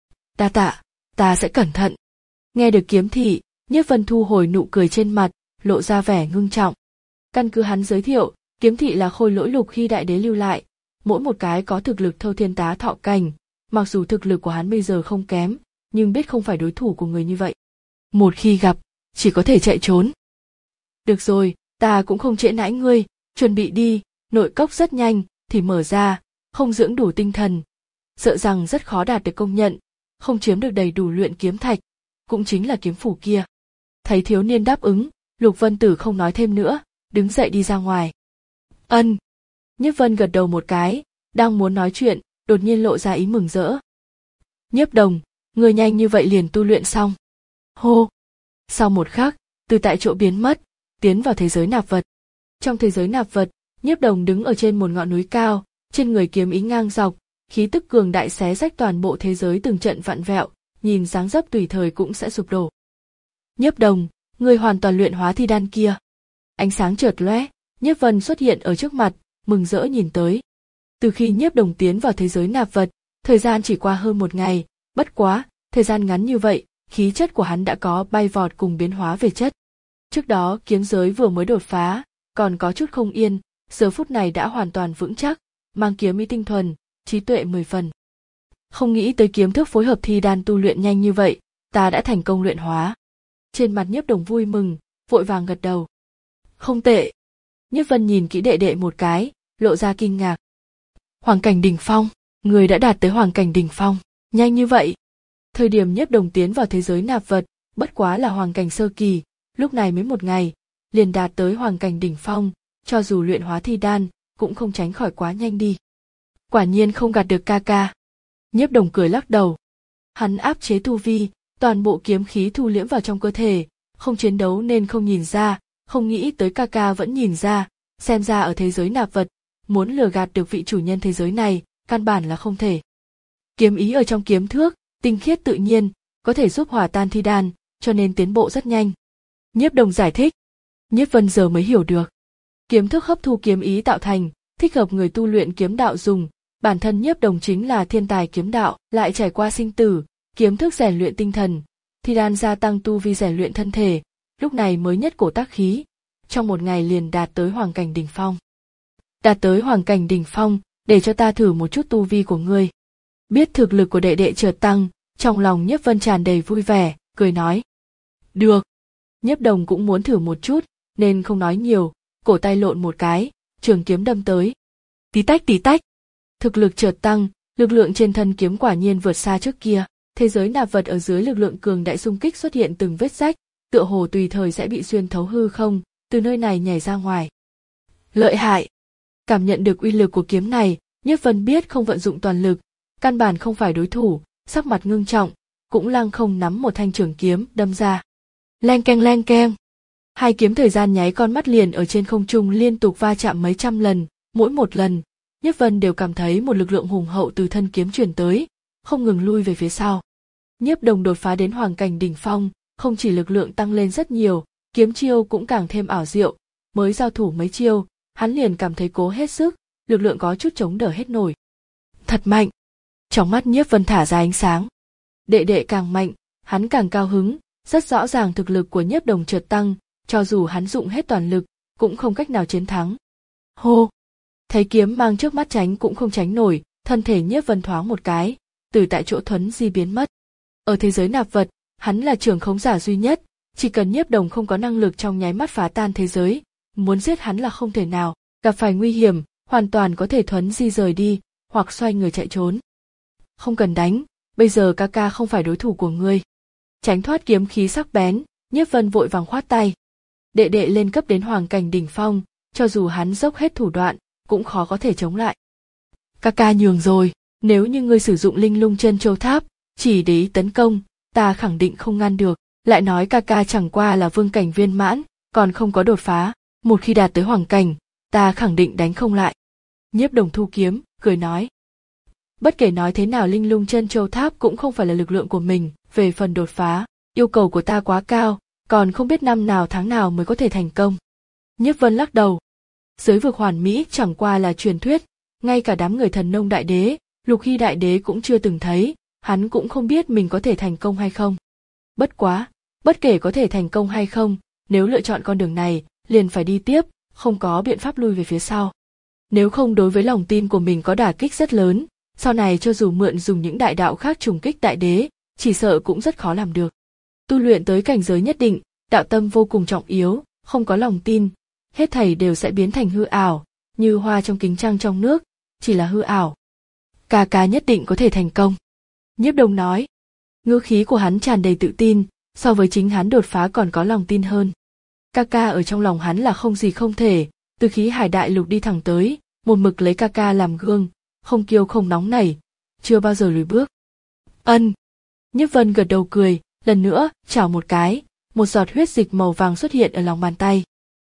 Đa tạ, ta sẽ cẩn thận. Nghe được kiếm thị, Nhiếp Vân thu hồi nụ cười trên mặt, lộ ra vẻ ngưng trọng. Căn cứ hắn giới thiệu, kiếm thị là khôi lỗi lục khi đại đế lưu lại, mỗi một cái có thực lực thâu thiên tá thọ cảnh, mặc dù thực lực của hắn bây giờ không kém, nhưng biết không phải đối thủ của người như vậy. Một khi gặp, chỉ có thể chạy trốn. Được rồi, ta cũng không trễ nãi ngươi, chuẩn bị đi, nội cốc rất nhanh, thì mở ra, không dưỡng đủ tinh thần. Sợ rằng rất khó đạt được công nhận, không chiếm được đầy đủ luyện kiếm thạch, cũng chính là kiếm phủ kia. Thấy thiếu niên đáp ứng, Lục Vân Tử không nói thêm nữa, đứng dậy đi ra ngoài. Ân. Nhiếp Vân gật đầu một cái, đang muốn nói chuyện, đột nhiên lộ ra ý mừng rỡ. Nhiếp Đồng, người nhanh như vậy liền tu luyện xong. Hô. Sau một khắc, từ tại chỗ biến mất, tiến vào thế giới nạp vật. Trong thế giới nạp vật, Nhiếp Đồng đứng ở trên một ngọn núi cao, trên người kiếm ý ngang dọc, khí tức cường đại xé rách toàn bộ thế giới từng trận vặn vẹo, nhìn dáng dấp tùy thời cũng sẽ sụp đổ. Nhiếp Đồng, người hoàn toàn luyện hóa thi đan kia. Ánh sáng chợt lóe, Nhiếp Vân xuất hiện ở trước mặt, mừng rỡ nhìn tới. Từ khi Nhiếp Đồng tiến vào thế giới nạp vật, thời gian chỉ qua hơn một ngày, bất quá, thời gian ngắn như vậy, khí chất của hắn đã có bay vọt cùng biến hóa về chất. Trước đó kiếm giới vừa mới đột phá, còn có chút không yên, giờ phút này đã hoàn toàn vững chắc, mang kiếm ý tinh thuần, trí tuệ mười phần. Không nghĩ tới kiếm thức phối hợp thi đan tu luyện nhanh như vậy, ta đã thành công luyện hóa. Trên mặt Nhiếp Đồng vui mừng, vội vàng gật đầu. Không tệ. Nhiếp Vân nhìn kỹ đệ đệ một cái, lộ ra kinh ngạc. Hoàng cảnh đỉnh phong, người đã đạt tới hoàng cảnh đỉnh phong, nhanh như vậy. Thời điểm Nhiếp Đồng tiến vào thế giới nạp vật, bất quá là hoàng cảnh sơ kỳ, lúc này mới một ngày, liền đạt tới hoàng cảnh đỉnh phong, cho dù luyện hóa thi đan, cũng không tránh khỏi quá nhanh đi. Quả nhiên không gạt được ca ca. Nhiếp Đồng cười lắc đầu. Hắn áp chế tu vi, toàn bộ kiếm khí thu liễm vào trong cơ thể, không chiến đấu nên không nhìn ra, không nghĩ tới ca ca vẫn nhìn ra, xem ra ở thế giới nạp vật, muốn lừa gạt được vị chủ nhân thế giới này, căn bản là không thể. Kiếm ý ở trong kiếm thước, tinh khiết tự nhiên, có thể giúp hòa tan thi đan, cho nên tiến bộ rất nhanh. Nhiếp Đồng giải thích. Nhiếp Vân giờ mới hiểu được. Kiếm thước hấp thu kiếm ý tạo thành, thích hợp người tu luyện kiếm đạo dùng, bản thân Nhiếp Đồng chính là thiên tài kiếm đạo, lại trải qua sinh tử, kiếm thước rèn luyện tinh thần, thi đan gia tăng tu vi rèn luyện thân thể, lúc này mới nhất cổ tác khí, trong một ngày liền đạt tới hoàng cảnh đỉnh phong. Đạt tới hoàng cảnh đỉnh phong, để cho ta thử một chút tu vi của ngươi. Biết thực lực của đệ đệ chợt tăng, trong lòng Nhiếp Vân tràn đầy vui vẻ, cười nói. Được. Nhiếp Đồng cũng muốn thử một chút, nên không nói nhiều, cổ tay lộn một cái, trường kiếm đâm tới. Tí tách tí tách. Thực lực chợt tăng, lực lượng trên thân kiếm quả nhiên vượt xa trước kia. Thế giới nạp vật ở dưới lực lượng cường đại xung kích xuất hiện từng vết rách, tựa hồ tùy thời sẽ bị xuyên thấu hư không, từ nơi này nhảy ra ngoài. Lợi hại. Cảm nhận được uy lực của kiếm này, Nhiếp Vân biết không vận dụng toàn lực, căn bản không phải đối thủ, sắc mặt ngưng trọng, cũng lăng không nắm một thanh trường kiếm đâm ra. Leng keng leng keng. Hai kiếm thời gian nháy con mắt liền ở trên không trung liên tục va chạm mấy trăm lần, mỗi một lần, Nhiếp Vân đều cảm thấy một lực lượng hùng hậu từ thân kiếm truyền tới, không ngừng lui về phía sau. Nhiếp Đồng đột phá đến hoàng cảnh đỉnh phong, không chỉ lực lượng tăng lên rất nhiều, kiếm chiêu cũng càng thêm ảo diệu, mới giao thủ mấy chiêu, hắn liền cảm thấy cố hết sức, lực lượng có chút chống đỡ hết nổi. Thật mạnh. Trong mắt Nhiếp Vân thả ra ánh sáng. Đệ đệ càng mạnh, hắn càng cao hứng, rất rõ ràng thực lực của Nhiếp Đồng chợt tăng, cho dù hắn dụng hết toàn lực, cũng không cách nào chiến thắng. Hô! Thấy kiếm mang trước mắt tránh cũng không tránh nổi, thân thể Nhiếp Vân thoáng một cái, từ tại chỗ thuấn di biến mất. Ở thế giới nạp vật, hắn là trưởng khống giả duy nhất, chỉ cần Nhiếp Đồng không có năng lực trong nháy mắt phá tan thế giới, muốn giết hắn là không thể nào, gặp phải nguy hiểm, hoàn toàn có thể thuấn di rời đi, hoặc xoay người chạy trốn. Không cần đánh, bây giờ ca ca không phải đối thủ của ngươi. Tránh thoát kiếm khí sắc bén, Nhiếp Vân vội vàng khoát tay. Đệ đệ lên cấp đến hoàng cảnh đỉnh phong, cho dù hắn dốc hết thủ đoạn, cũng khó có thể chống lại. Ca ca nhường rồi, nếu như ngươi sử dụng linh lung chân châu tháp, chỉ để ý tấn công, ta khẳng định không ngăn được, lại nói ca ca chẳng qua là vương cảnh viên mãn, còn không có đột phá, một khi đạt tới hoàng cảnh, ta khẳng định đánh không lại. Nhiếp Đồng thu kiếm, cười nói. Bất kể nói thế nào linh lung chân châu tháp cũng không phải là lực lượng của mình, về phần đột phá, yêu cầu của ta quá cao, còn không biết năm nào tháng nào mới có thể thành công. Nhiếp Vân lắc đầu. Giới vực hoàn mỹ chẳng qua là truyền thuyết, ngay cả đám người thần nông đại đế, Lục Hy đại đế cũng chưa từng thấy, hắn cũng không biết mình có thể thành công hay không. Bất quá, bất kể có thể thành công hay không, nếu lựa chọn con đường này, liền phải đi tiếp, không có biện pháp lui về phía sau. Nếu không đối với lòng tin của mình có đả kích rất lớn, sau này cho dù mượn dùng những đại đạo khác trùng kích đại đế, chỉ sợ cũng rất khó làm được. Tu luyện tới cảnh giới nhất định, đạo tâm vô cùng trọng yếu, không có lòng tin, hết thảy đều sẽ biến thành hư ảo, như hoa trong kính trăng trong nước, chỉ là hư ảo. Ca ca nhất định có thể thành công. Nhiếp Đồng nói. Ngữ khí của hắn tràn đầy tự tin, so với chính hắn đột phá còn có lòng tin hơn. Ca ca ở trong lòng hắn là không gì không thể, từ khí hải đại lục đi thẳng tới, một mực lấy ca ca làm gương, không kiêu không nóng nảy, chưa bao giờ lùi bước. Ân. Nhiếp Vân gật đầu cười, lần nữa, chảo một cái, một giọt huyết dịch màu vàng xuất hiện ở lòng bàn tay.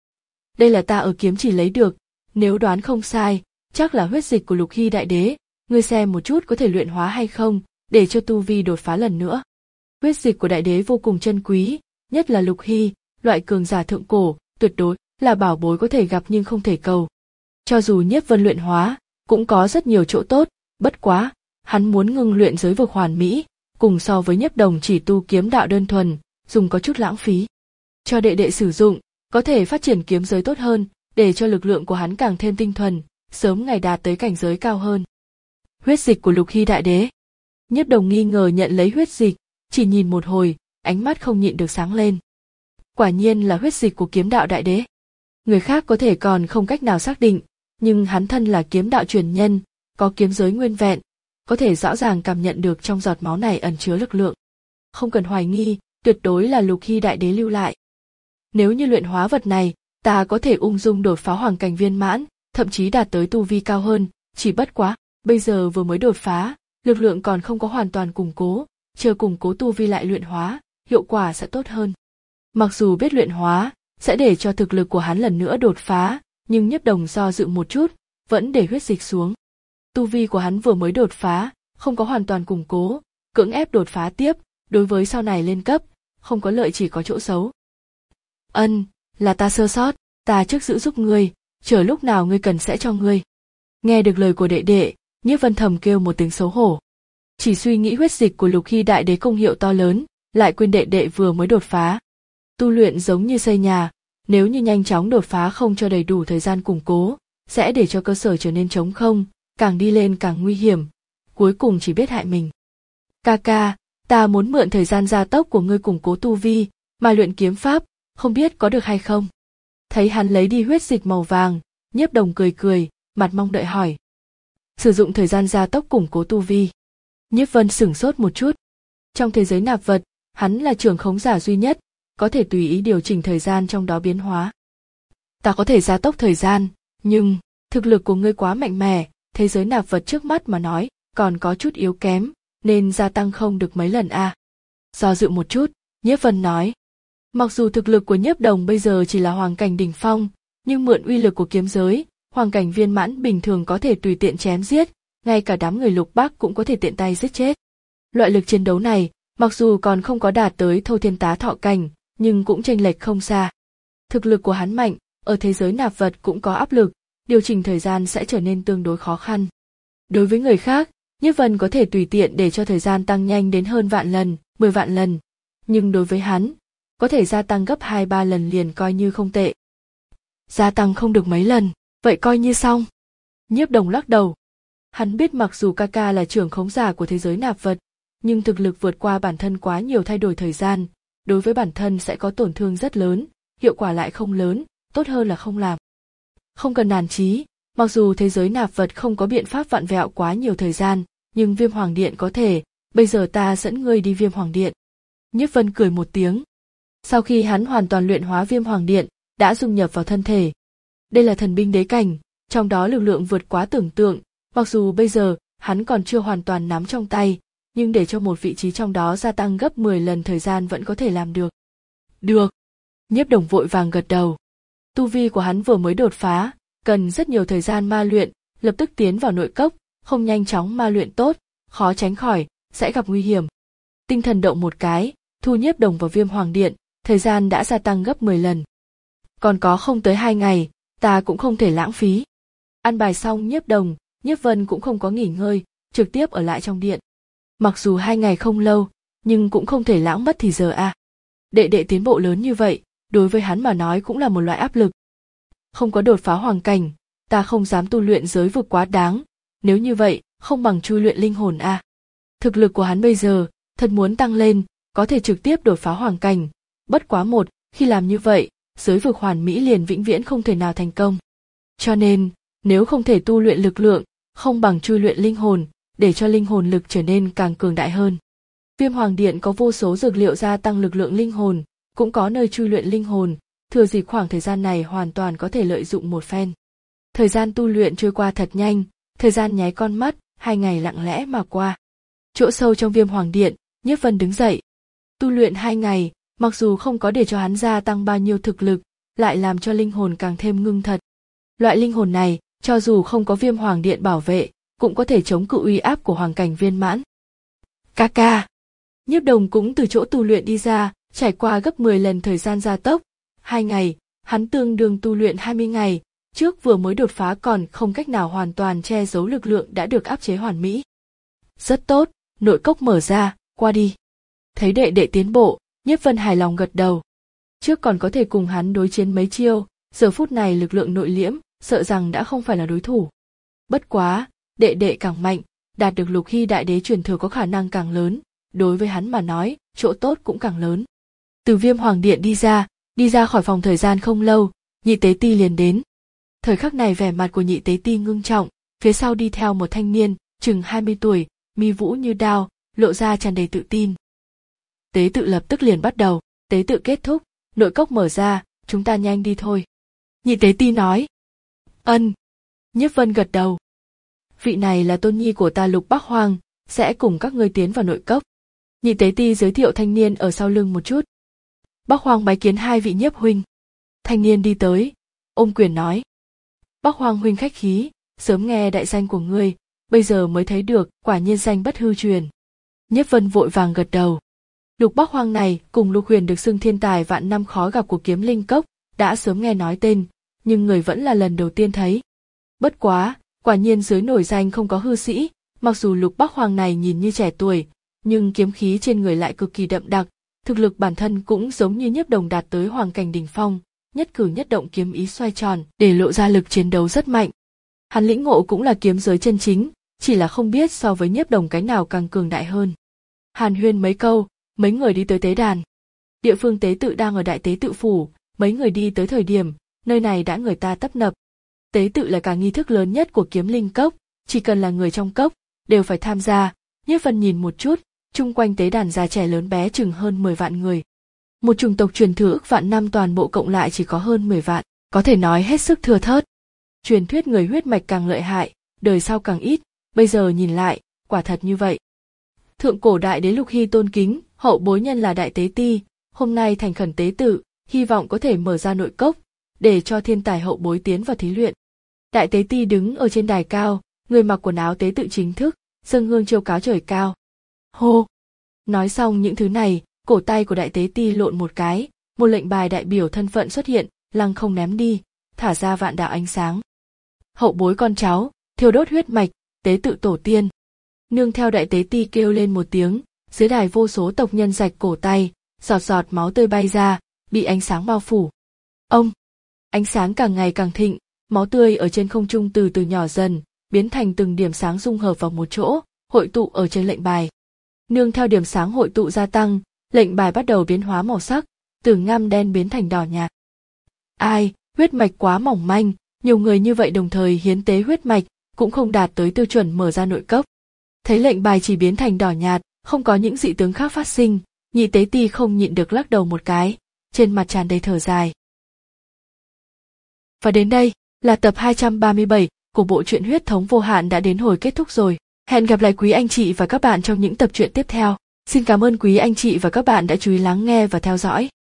Đây là ta ở kiếm chỉ lấy được, nếu đoán không sai, chắc là huyết dịch của Lục Hy đại đế, ngươi xem một chút có thể luyện hóa hay không, để cho tu vi đột phá lần nữa. Huyết dịch của đại đế vô cùng chân quý, nhất là Lục Hy, loại cường giả thượng cổ, tuyệt đối là bảo bối có thể gặp nhưng không thể cầu. Cho dù Nhiếp Vân luyện hóa, cũng có rất nhiều chỗ tốt, bất quá, hắn muốn ngưng luyện giới vực hoàn mỹ, cùng so với Nhiếp Đồng chỉ tu kiếm đạo đơn thuần, dùng có chút lãng phí. Cho đệ đệ sử dụng, có thể phát triển kiếm giới tốt hơn, để cho lực lượng của hắn càng thêm tinh thuần, sớm ngày đạt tới cảnh giới cao hơn. Huyết dịch của Lục Hy đại đế. Nhiếp Đồng nghi ngờ nhận lấy huyết dịch, chỉ nhìn một hồi, ánh mắt không nhịn được sáng lên. Quả nhiên là huyết dịch của kiếm đạo đại đế. Người khác có thể còn không cách nào xác định, nhưng hắn thân là kiếm đạo truyền nhân, có kiếm giới nguyên vẹn, có thể rõ ràng cảm nhận được trong giọt máu này ẩn chứa lực lượng. Không cần hoài nghi, tuyệt đối là Lục Hy đại đế lưu lại. Nếu như luyện hóa vật này, ta có thể ung dung đột phá hoàng cảnh viên mãn, thậm chí đạt tới tu vi cao hơn, chỉ bất quá, bây giờ vừa mới đột phá, lực lượng còn không có hoàn toàn củng cố, chờ củng cố tu vi lại luyện hóa, hiệu quả sẽ tốt hơn. Mặc dù biết luyện hóa, sẽ để cho thực lực của hắn lần nữa đột phá, nhưng Nhiếp Đồng do dự một chút, vẫn để huyết dịch xuống. Tu vi của hắn vừa mới đột phá, không có hoàn toàn củng cố, cưỡng ép đột phá tiếp, đối với sau này lên cấp, không có lợi chỉ có chỗ xấu. Ân, là ta sơ sót, ta trước giữ giúp ngươi, chờ lúc nào ngươi cần sẽ cho ngươi. Nghe được lời của đệ đệ, Nhiếp Vân thầm kêu một tiếng xấu hổ. Chỉ suy nghĩ huyết dịch của Lục Hy đại đế công hiệu to lớn, lại quên đệ đệ vừa mới đột phá. Tu luyện giống như xây nhà, nếu như nhanh chóng đột phá không cho đầy đủ thời gian củng cố, sẽ để cho cơ sở trở nên trống không, càng đi lên càng nguy hiểm, cuối cùng chỉ biết hại mình. Ca ca, ta muốn mượn thời gian gia tốc của ngươi củng cố tu vi, mà luyện kiếm pháp, không biết có được hay không? Thấy hắn lấy đi huyết dịch màu vàng, Nhiếp Đồng cười cười, mặt mong đợi hỏi. Sử dụng thời gian gia tốc củng cố tu vi. Nhiếp Vân sửng sốt một chút. Trong thế giới nạp vật, hắn là trưởng khống giả duy nhất, có thể tùy ý điều chỉnh thời gian trong đó biến hóa. Ta có thể gia tốc thời gian, nhưng thực lực của ngươi quá mạnh mẽ, thế giới nạp vật trước mắt mà nói, còn có chút yếu kém, nên gia tăng không được mấy lần a. À. Do dự một chút, Nhiếp Vân nói, mặc dù thực lực của Nhiếp Đồng bây giờ chỉ là hoàng cảnh đỉnh phong, nhưng mượn uy lực của kiếm giới, hoàng cảnh viên mãn bình thường có thể tùy tiện chém giết, ngay cả đám người Lục Bắc cũng có thể tiện tay giết chết. Loại lực chiến đấu này, mặc dù còn không có đạt tới Thâu Thiên Tá Thọ cảnh, nhưng cũng chênh lệch không xa. Thực lực của hắn mạnh, ở thế giới nạp vật cũng có áp lực, điều chỉnh thời gian sẽ trở nên tương đối khó khăn. Đối với người khác, Nhiếp Vân có thể tùy tiện để cho thời gian tăng nhanh đến hơn vạn lần, mười vạn lần, nhưng đối với hắn, có thể gia tăng gấp hai ba lần liền coi như không tệ. Gia tăng không được mấy lần, vậy coi như xong. Nhiếp Đồng lắc đầu. Hắn biết mặc dù ca ca là trưởng khống giả của thế giới nạp vật, nhưng thực lực vượt qua bản thân quá nhiều thay đổi thời gian, đối với bản thân sẽ có tổn thương rất lớn, hiệu quả lại không lớn, tốt hơn là không làm. Không cần nản chí, mặc dù thế giới nạp vật không có biện pháp vặn vẹo quá nhiều thời gian, nhưng Viêm Hoàng Điện có thể, bây giờ ta dẫn ngươi đi Viêm Hoàng Điện. Nhiếp Vân cười một tiếng. Sau khi hắn hoàn toàn luyện hóa Viêm Hoàng Điện, đã dung nhập vào thân thể. Đây là thần binh đế cảnh, trong đó lực lượng vượt quá tưởng tượng, mặc dù bây giờ hắn còn chưa hoàn toàn nắm trong tay, nhưng để cho một vị trí trong đó gia tăng gấp mười lần thời gian vẫn có thể làm được. Được. Nhiếp Đồng vội vàng gật đầu. Tu vi của hắn vừa mới đột phá, cần rất nhiều thời gian ma luyện, lập tức tiến vào nội cốc, không nhanh chóng ma luyện tốt, khó tránh khỏi, sẽ gặp nguy hiểm. Tinh thần động một cái, thu Nhiếp Đồng vào Viêm Hoàng Điện, thời gian đã gia tăng gấp mười lần. Còn có không tới hai ngày, ta cũng không thể lãng phí. Ăn bài xong Nhiếp Đồng, Nhiếp Vân cũng không có nghỉ ngơi, trực tiếp ở lại trong điện. Mặc dù hai ngày không lâu, nhưng cũng không thể lãng mất thì giờ a. À. Đệ đệ tiến bộ lớn như vậy, đối với hắn mà nói cũng là một loại áp lực. Không có đột phá hoàng cảnh, ta không dám tu luyện giới vực quá đáng, nếu như vậy, không bằng chui luyện linh hồn a. À. Thực lực của hắn bây giờ, thật muốn tăng lên, có thể trực tiếp đột phá hoàng cảnh, bất quá một, khi làm như vậy, giới vực hoàn mỹ liền vĩnh viễn không thể nào thành công. Cho nên, nếu không thể tu luyện lực lượng, không bằng chui luyện linh hồn, để cho linh hồn lực trở nên càng cường đại hơn. Viêm Hoàng Điện có vô số dược liệu gia tăng lực lượng linh hồn, cũng có nơi chui luyện linh hồn, thừa dịp khoảng thời gian này hoàn toàn có thể lợi dụng một phen. Thời gian tu luyện trôi qua thật nhanh, thời gian nháy con mắt, hai ngày lặng lẽ mà qua. Chỗ sâu trong Viêm Hoàng Điện, Nhiếp Vân đứng dậy. Tu luyện hai ngày, mặc dù không có để cho hắn gia tăng bao nhiêu thực lực, lại làm cho linh hồn càng thêm ngưng thật. Loại linh hồn này, cho dù không có Viêm Hoàng Điện bảo vệ, cũng có thể chống cự uy áp của hoàng cảnh viên mãn. Ca ca. Nhiếp Đồng cũng từ chỗ tu luyện đi ra, trải qua gấp mười lần thời gian gia tốc. Hai ngày, hắn tương đương tu luyện hai mươi ngày, trước vừa mới đột phá còn không cách nào hoàn toàn che giấu lực lượng đã được áp chế hoàn mỹ. Rất tốt, nội cốc mở ra, qua đi. Thấy đệ đệ tiến bộ, Nhiếp Vân hài lòng gật đầu. Trước còn có thể cùng hắn đối chiến mấy chiêu, giờ phút này lực lượng nội liễm, sợ rằng đã không phải là đối thủ. Bất quá, đệ đệ càng mạnh, đạt được lục hy đại đế truyền thừa có khả năng càng lớn, đối với hắn mà nói, chỗ tốt cũng càng lớn. Từ Viêm Hoàng Điện đi ra, đi ra khỏi phòng thời gian không lâu, Nhị Tế Ti liền đến. Thời khắc này vẻ mặt của Nhị Tế Ti ngưng trọng, phía sau đi theo một thanh niên, chừng hai mươi tuổi, mi vũ như đao, lộ ra tràn đầy tự tin. Tế tự lập tức liền bắt đầu, tế tự kết thúc, nội cốc mở ra, chúng ta nhanh đi thôi. Nhị Tế Ti nói. Ân. Nhiếp Vân gật đầu. Vị này là tôn nhi của ta Lục Bắc Hoàng, sẽ cùng các ngươi tiến vào nội cốc. Nhị Tế Ti giới thiệu thanh niên ở sau lưng một chút. Bắc Hoàng bái kiến hai vị nhiếp huynh. Thanh niên đi tới, ôm quyền nói. Bắc Hoàng huynh khách khí, sớm nghe đại danh của ngươi, bây giờ mới thấy được, quả nhiên danh bất hư truyền. Nhiếp Vân vội vàng gật đầu. Lục Bắc Hoàng này cùng Lục Huyền được xưng thiên tài vạn năm khó gặp của kiếm linh cốc, đã sớm nghe nói tên, nhưng người vẫn là lần đầu tiên thấy. Bất quá, quả nhiên dưới nổi danh không có hư sĩ, mặc dù Lục Bắc Hoàng này nhìn như trẻ tuổi, nhưng kiếm khí trên người lại cực kỳ đậm đặc, thực lực bản thân cũng giống như Nhiếp Đồng đạt tới hoàng cảnh đỉnh phong, nhất cử nhất động kiếm ý xoay tròn, để lộ ra lực chiến đấu rất mạnh. Hắn lĩnh ngộ cũng là kiếm giới chân chính, chỉ là không biết so với Nhiếp Đồng cái nào càng cường đại hơn. Hàn huyên mấy câu, mấy người đi tới tế đàn. Địa phương tế tự đang ở đại tế tự phủ, mấy người đi tới thời điểm, nơi này đã người ta tấp nập. Tế tự là cả nghi thức lớn nhất của kiếm linh cốc, chỉ cần là người trong cốc, đều phải tham gia. Nhiếp Vân nhìn một chút, chung quanh tế đàn già trẻ lớn bé chừng hơn mười vạn người. Một chủng tộc truyền thừa ức vạn năm toàn bộ cộng lại chỉ có hơn mười vạn, có thể nói hết sức thưa thớt. Truyền thuyết người huyết mạch càng lợi hại, đời sau càng ít, bây giờ nhìn lại, quả thật như vậy. Thượng cổ đại đế Lục Hy tôn kính, hậu bối nhân là đại tế ti, hôm nay thành khẩn tế tự, hy vọng có thể mở ra nội cốc, để cho thiên tài hậu bối tiến vào thí luyện. Đại tế ti đứng ở trên đài cao, người mặc quần áo tế tự chính thức, dâng hương chiêu cáo trời cao. Hô! Nói xong những thứ này, cổ tay của đại tế ti lộn một cái, một lệnh bài đại biểu thân phận xuất hiện, lăng không ném đi, thả ra vạn đạo ánh sáng. Hậu bối con cháu, thiêu đốt huyết mạch, tế tự tổ tiên. Nương theo đại tế ti kêu lên một tiếng, dưới đài vô số tộc nhân rạch cổ tay, giọt giọt máu tươi bay ra, bị ánh sáng bao phủ. Ông! Ánh sáng càng ngày càng thịnh, máu tươi ở trên không trung từ từ nhỏ dần, biến thành từng điểm sáng dung hợp vào một chỗ, hội tụ ở trên lệnh bài. Nương theo điểm sáng hội tụ gia tăng, lệnh bài bắt đầu biến hóa màu sắc, từ ngăm đen biến thành đỏ nhạt. Ai, huyết mạch quá mỏng manh, nhiều người như vậy đồng thời hiến tế huyết mạch, cũng không đạt tới tiêu chuẩn mở ra nội cốc. Thấy lệnh bài chỉ biến thành đỏ nhạt, không có những dị tướng khác phát sinh, nhị tế ti không nhịn được lắc đầu một cái, trên mặt tràn đầy thở dài. Và đến đây là tập hai trăm ba mươi bảy của bộ truyện Huyết thống vô hạn đã đến hồi kết thúc rồi. Hẹn gặp lại quý anh chị và các bạn trong những tập truyện tiếp theo. Xin cảm ơn quý anh chị và các bạn đã chú ý lắng nghe và theo dõi.